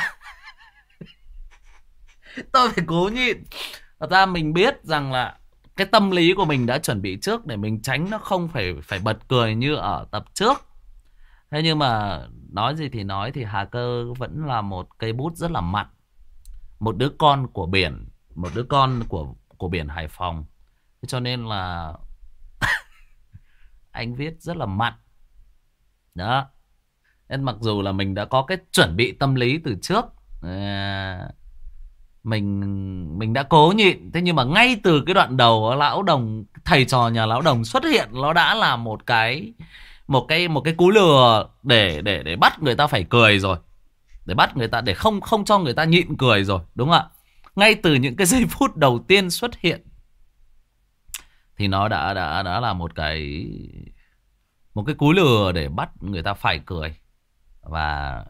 S1: tôi phải cố nhịn. Thật ra mình biết rằng là cái tâm lý của mình đã chuẩn bị trước để mình tránh nó không phải bật cười như ở tập trước. Thế nhưng mà nói gì thì nói thì Hà Cơ vẫn là một cây bút rất là mặn. Một đứa con của biển, một đứa con của biển Hải Phòng. Thế cho nên là anh viết rất là mặn. Đó. Nên mặc dù là mình đã có cái chuẩn bị tâm lý từ trước, mình đã cố nhịn. Thế nhưng mà ngay từ cái đoạn đầu, lão Đồng, thầy trò nhà lão Đồng xuất hiện, nó đã là một cái cú lừa để bắt người ta phải cười rồi, để bắt người ta, để không cho người ta nhịn cười rồi, đúng không ạ? Ngay từ những cái giây phút đầu tiên xuất hiện thì nó đã là một cái cú lừa để bắt người ta phải cười. Và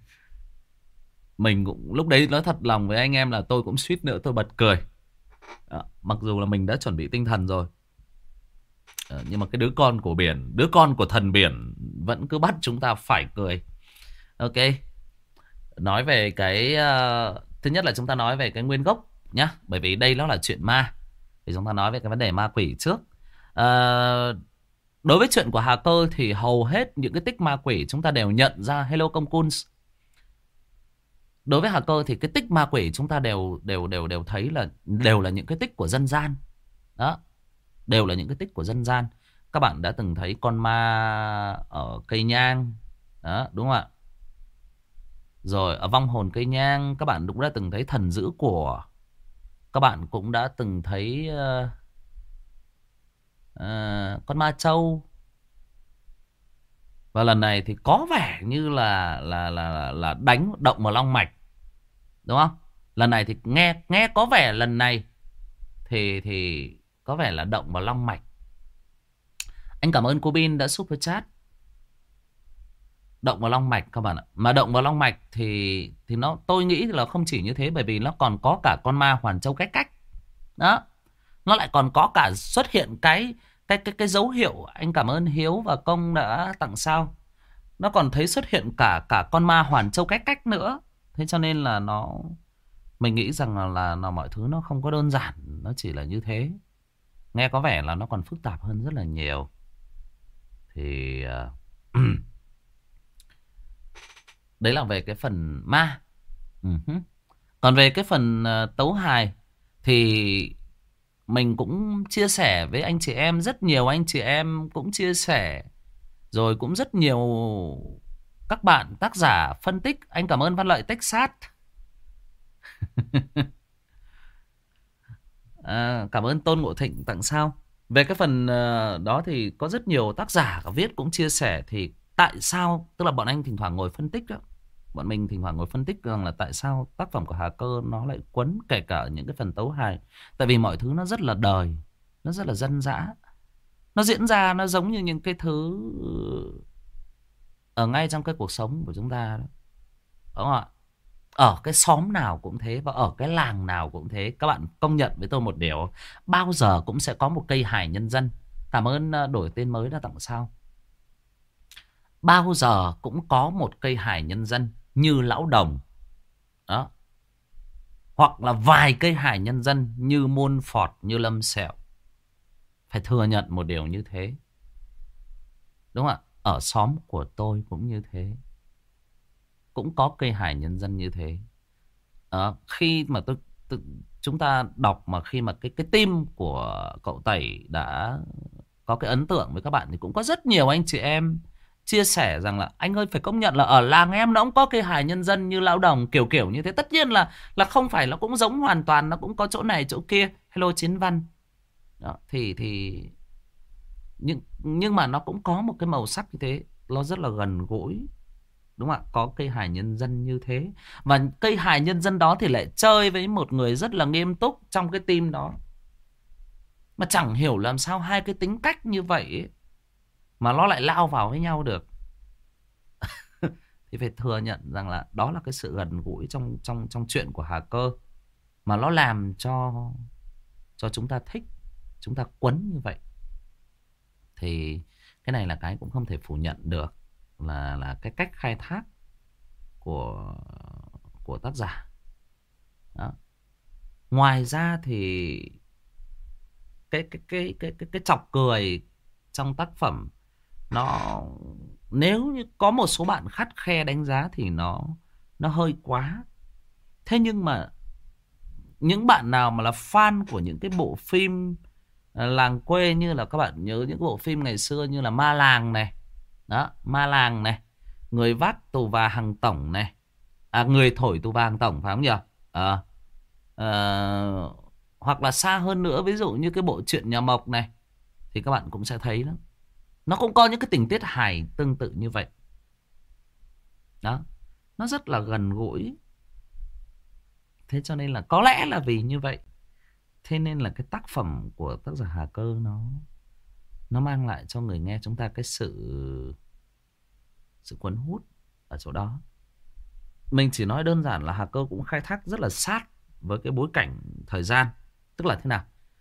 S1: mình cũng lúc đấy nói thật lòng với anh em là tôi cũng suýt nữa tôi bật cười. Đó, mặc dù là mình đã chuẩn bị tinh thần rồi. Nhưng mà cái đứa con của biển, đứa con của thần biển vẫn cứ bắt chúng ta phải cười. Ok. Nói về cái thứ nhất là chúng ta nói về cái nguyên gốc nhá, bởi vì đây nó là chuyện ma. Thì chúng ta nói về cái vấn đề ma quỷ trước. Đối với chuyện của Hà Cơ thì hầu hết những cái tích ma quỷ chúng ta đều nhận ra. Hello Công Kuns. Đối với Hà Cơ thì cái tích ma quỷ chúng ta đều thấy là đều là những cái tích của dân gian. Đó, đều là những cái tích của dân gian. Các bạn đã từng thấy con ma ở cây nhang. Đó, đúng không ạ? Rồi ở vong hồn cây nhang, các bạn cũng đã từng thấy thần giữ của. Các bạn cũng đã từng thấy con ma trâu. Và lần này thì có vẻ như là đánh động vào long mạch, đúng không? Lần này thì nghe có vẻ lần này thì có vẻ là động vào long mạch. Anh cảm ơn cô Bin đã super chat. Động vào long mạch các bạn ạ. Mà động vào long mạch thì nó, tôi nghĩ là không chỉ như thế, bởi vì nó còn có cả con ma Hoàn Châu Cách Cách. Đó. Nó lại còn có cả xuất hiện cái dấu hiệu. Anh cảm ơn Hiếu và Công đã tặng sao. Nó còn thấy xuất hiện cả con ma Hoàn Châu Cách Cách nữa. Thế cho nên là mình nghĩ rằng là mọi thứ nó không có đơn giản, nó chỉ là như thế. Nghe có vẻ là nó còn phức tạp hơn rất là nhiều. Thì đấy là về cái phần ma. Còn về cái phần tấu hài thì mình cũng chia sẻ với anh chị em, rất nhiều anh chị em cũng chia sẻ. Rồi cũng rất nhiều các bạn tác giả phân tích. Anh cảm ơn Văn Lợi Texas. Cảm ơn Tôn Ngộ Thịnh tặng sao. Về cái phần đó thì có rất nhiều tác giả viết cũng chia sẻ. Thì tại sao, tức là bọn anh thỉnh thoảng ngồi phân tích đó. Bọn mình thỉnh thoảng ngồi phân tích rằng là tại sao tác phẩm của Hà Cơ nó lại quấn kể cả những cái phần tấu hài. Tại vì mọi thứ nó rất là đời, nó rất là dân dã. Nó diễn ra nó giống như những cái thứ ở ngay trong cái cuộc sống của chúng ta đó. Đúng không ạ? Ở cái xóm nào cũng thế, và ở cái làng nào cũng thế. Các bạn công nhận với tôi một điều, bao giờ cũng sẽ có một cây hài nhân dân. Cảm ơn đổi tên mới đã tặng sao. Bao giờ cũng có một cây hài nhân dân như Lão Đồng đó, hoặc là vài cây hài nhân dân như Môn Phọt, như Lâm Sẹo. Phải thừa nhận một điều như thế. Đúng không ạ? Ở xóm của tôi cũng như thế, cũng có cây hài nhân dân như thế. Khi mà chúng ta đọc, mà khi mà cái team của cậu Tẩy đã có cái ấn tượng với các bạn, thì cũng có rất nhiều anh chị em chia sẻ rằng là anh ơi, phải công nhận là ở làng em nó cũng có cây hài nhân dân như Lão Đồng, kiểu kiểu như thế. Tất nhiên là không phải nó cũng giống hoàn toàn, nó cũng có chỗ này chỗ kia. Hello Chiến Văn đó, thì nhưng mà nó cũng có một cái màu sắc như thế, nó rất là gần gũi. Đúng không ạ? Có cây hài nhân dân như thế. Và cây hài nhân dân đó thì lại chơi với một người rất là nghiêm túc trong cái team đó. Mà chẳng hiểu làm sao hai cái tính cách như vậy ấy, mà nó lại lao vào với nhau được. Thì phải thừa nhận rằng là đó là cái sự gần gũi trong chuyện của Hà Cơ, mà nó làm cho chúng ta thích, chúng ta quấn như vậy. Thì cái này là cái cũng không thể phủ nhận được, là cái cách khai thác của tác giả đó. Ngoài ra thì cái chọc cười trong tác phẩm, nó nếu như có một số bạn khắt khe đánh giá thì nó hơi quá. Thế nhưng mà những bạn nào mà là fan của những cái bộ phim làng quê, như là các bạn nhớ những bộ phim ngày xưa như là Ma Làng này đó, Ma Làng này, Người Vác Tù Và Hàng Tổng này, Người Thổi Tù Và Hàng Tổng, phải không nhỉ? Hoặc là xa hơn nữa, ví dụ như cái bộ truyện Nhà Mộc này, thì các bạn cũng sẽ thấy đó, nó cũng có những cái tình tiết hài tương tự như vậy đó. Nó rất là gần gũi. Thế cho nên là có lẽ là vì như vậy, thế nên là cái tác phẩm của tác giả Hà Cơ nó mang lại cho người nghe chúng ta cái sự cuốn hút ở chỗ đó. Mình chỉ nói đơn giản là Hà Cơ cũng khai thác rất là sát với cái bối cảnh thời gian. Tức là thế nào?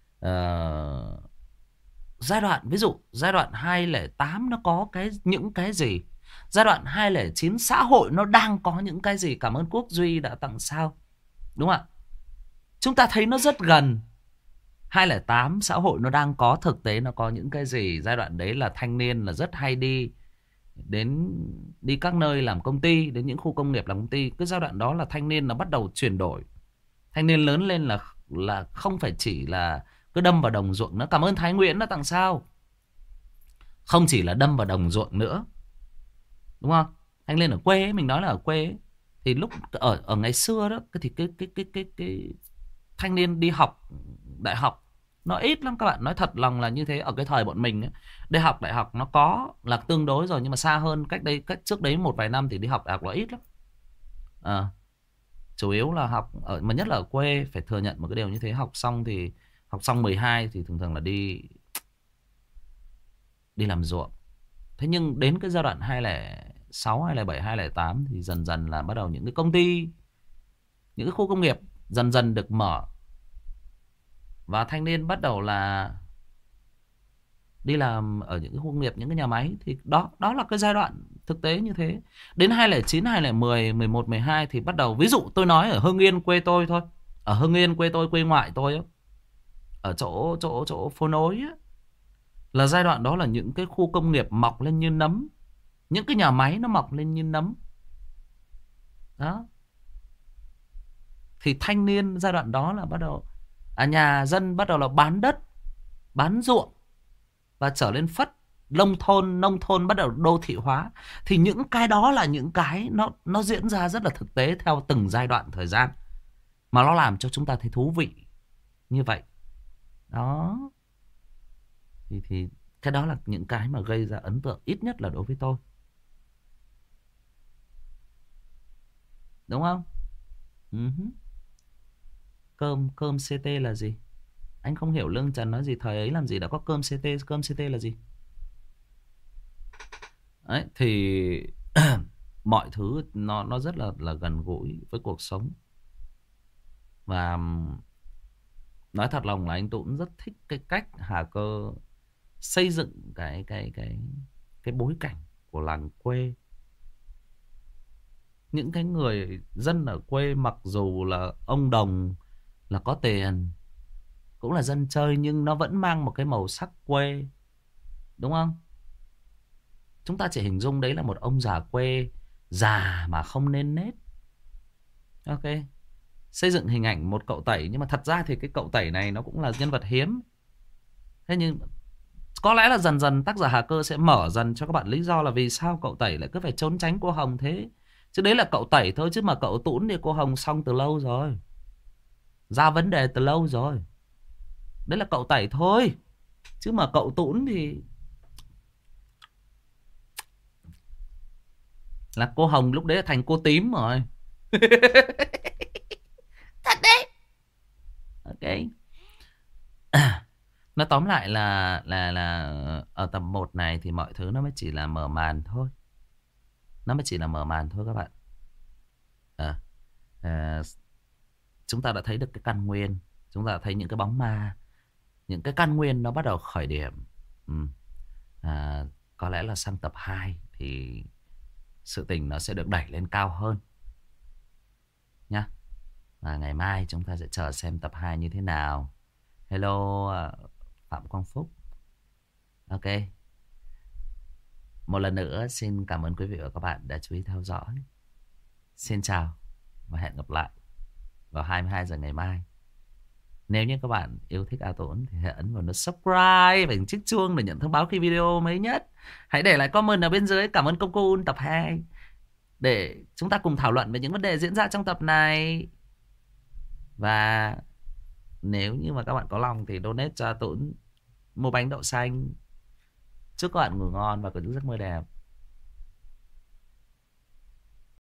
S1: Giai đoạn, ví dụ giai đoạn 2008 nó có những cái gì? Giai đoạn 2009 xã hội nó đang có những cái gì? Cảm ơn Quốc Duy đã tặng sao. Đúng không ạ? Chúng ta thấy nó rất gần. 2008 xã hội nó đang có, thực tế nó có những cái gì? Giai đoạn đấy là thanh niên là rất hay đi đến đi các nơi làm công ty, đến những khu công nghiệp làm công ty. Cái giai đoạn đó là thanh niên nó bắt đầu chuyển đổi. Thanh niên lớn lên là không phải chỉ là cứ đâm vào đồng ruộng nữa. Cảm ơn Thái Nguyễn đã tặng sao. Không chỉ là đâm vào đồng ruộng nữa, đúng không? Thanh niên ở quê ấy, mình nói là ở quê ấy, thì lúc ở ngày xưa đó thì cái thanh niên đi học đại học nó ít lắm các bạn, nói thật lòng là như thế. Ở cái thời bọn mình ấy, đi học đại học nó có là tương đối rồi, nhưng mà xa hơn cách trước đấy một vài năm thì đi học đại học nó ít lắm. Ờ, chủ yếu là học ở, mà nhất là ở quê phải thừa nhận một cái điều như thế. Học xong 12 thì thường thường là đi đi làm ruộng. Thế nhưng đến cái giai đoạn 2006, 2007, 2008 thì dần dần là bắt đầu những cái công ty, những cái khu công nghiệp dần dần được mở, và thanh niên bắt đầu là đi làm ở những cái khu công nghiệp, những cái nhà máy. Thì đó đó là cái giai đoạn thực tế như thế. Đến 2009, 2010, 11, 12 thì bắt đầu, ví dụ tôi nói ở Hưng Yên quê tôi thôi. Ở Hưng Yên quê tôi, quê ngoại tôi á, ở chỗ phố nối á, là giai đoạn đó là những cái khu công nghiệp mọc lên như nấm, những cái nhà máy nó mọc lên như nấm. Đó. Thì thanh niên giai đoạn đó là bắt đầu nhà dân bắt đầu là bán đất, bán ruộng và trở lên phất. Nông thôn bắt đầu đô thị hóa. Thì những cái đó là những cái nó diễn ra rất là thực tế theo từng giai đoạn thời gian, mà nó làm cho chúng ta thấy thú vị như vậy. Đó. Thì cái đó là những cái mà gây ra ấn tượng, ít nhất là đối với tôi. Đúng không? Cơm cơm CT là gì? Anh không hiểu Lương Trần nói gì. Thời ấy làm gì đã có cơm CT. Cơm CT là gì? Đấy, thì mọi thứ nó rất là gần gũi với cuộc sống. Và nói thật lòng là anh Tũng rất thích cái cách Hà Cơ xây dựng cái bối cảnh của làng quê. Những cái người dân ở quê mặc dù là ông Đồng là có tiền, cũng là dân chơi, nhưng nó vẫn mang một cái màu sắc quê. Đúng không? Chúng ta chỉ hình dung đấy là một ông già quê, già mà không nên nết. Ok. Xây dựng hình ảnh một cậu Tẩy, nhưng mà thật ra thì cái cậu Tẩy này nó cũng là nhân vật hiếm. Thế nhưng có lẽ là dần dần tác giả Hà Cơ sẽ mở dần cho các bạn lý do là vì sao cậu Tẩy lại cứ phải trốn tránh cô Hồng thế. Chứ đấy là cậu Tẩy thôi, chứ mà cậu Tún thì cô Hồng xong từ lâu rồi, ra vấn đề từ lâu rồi. Đấy là cậu Tẩy thôi, chứ mà cậu Tún thì là cô Hồng lúc đấy thành cô tím rồi. Thật đấy. Ok. Nó tóm lại là ở tập 1 này thì mọi thứ nó mới chỉ là mở màn thôi. Nó mới chỉ là mở màn thôi các bạn. à, à, Chúng ta đã thấy được cái căn nguyên. Chúng ta đã thấy những cái bóng ma, những cái căn nguyên nó bắt đầu khởi điểm. ừ. à, Có lẽ là sang tập 2 thì sự tình nó sẽ được đẩy lên cao hơn nhá. Và ngày mai chúng ta sẽ chờ xem tập 2 như thế nào. Hello Phạm Quang Phúc. Ok. Một lần nữa xin cảm ơn quý vị và các bạn đã chú ý theo dõi. Xin chào và hẹn gặp lại vào 22 giờ ngày mai. Nếu như các bạn yêu thích A Tốn thì hãy ấn vào nút subscribe và chiếc chuông để nhận thông báo khi video mới nhất. Hãy để lại comment ở bên dưới cảm ơn Công Kun tập 2 để chúng ta cùng thảo luận về những vấn đề diễn ra trong tập này. Và nếu như mà các bạn có lòng thì donate cho A Tốn mua bánh đậu xanh. Chúc các bạn ngủ ngon và có những giấc mơ đẹp.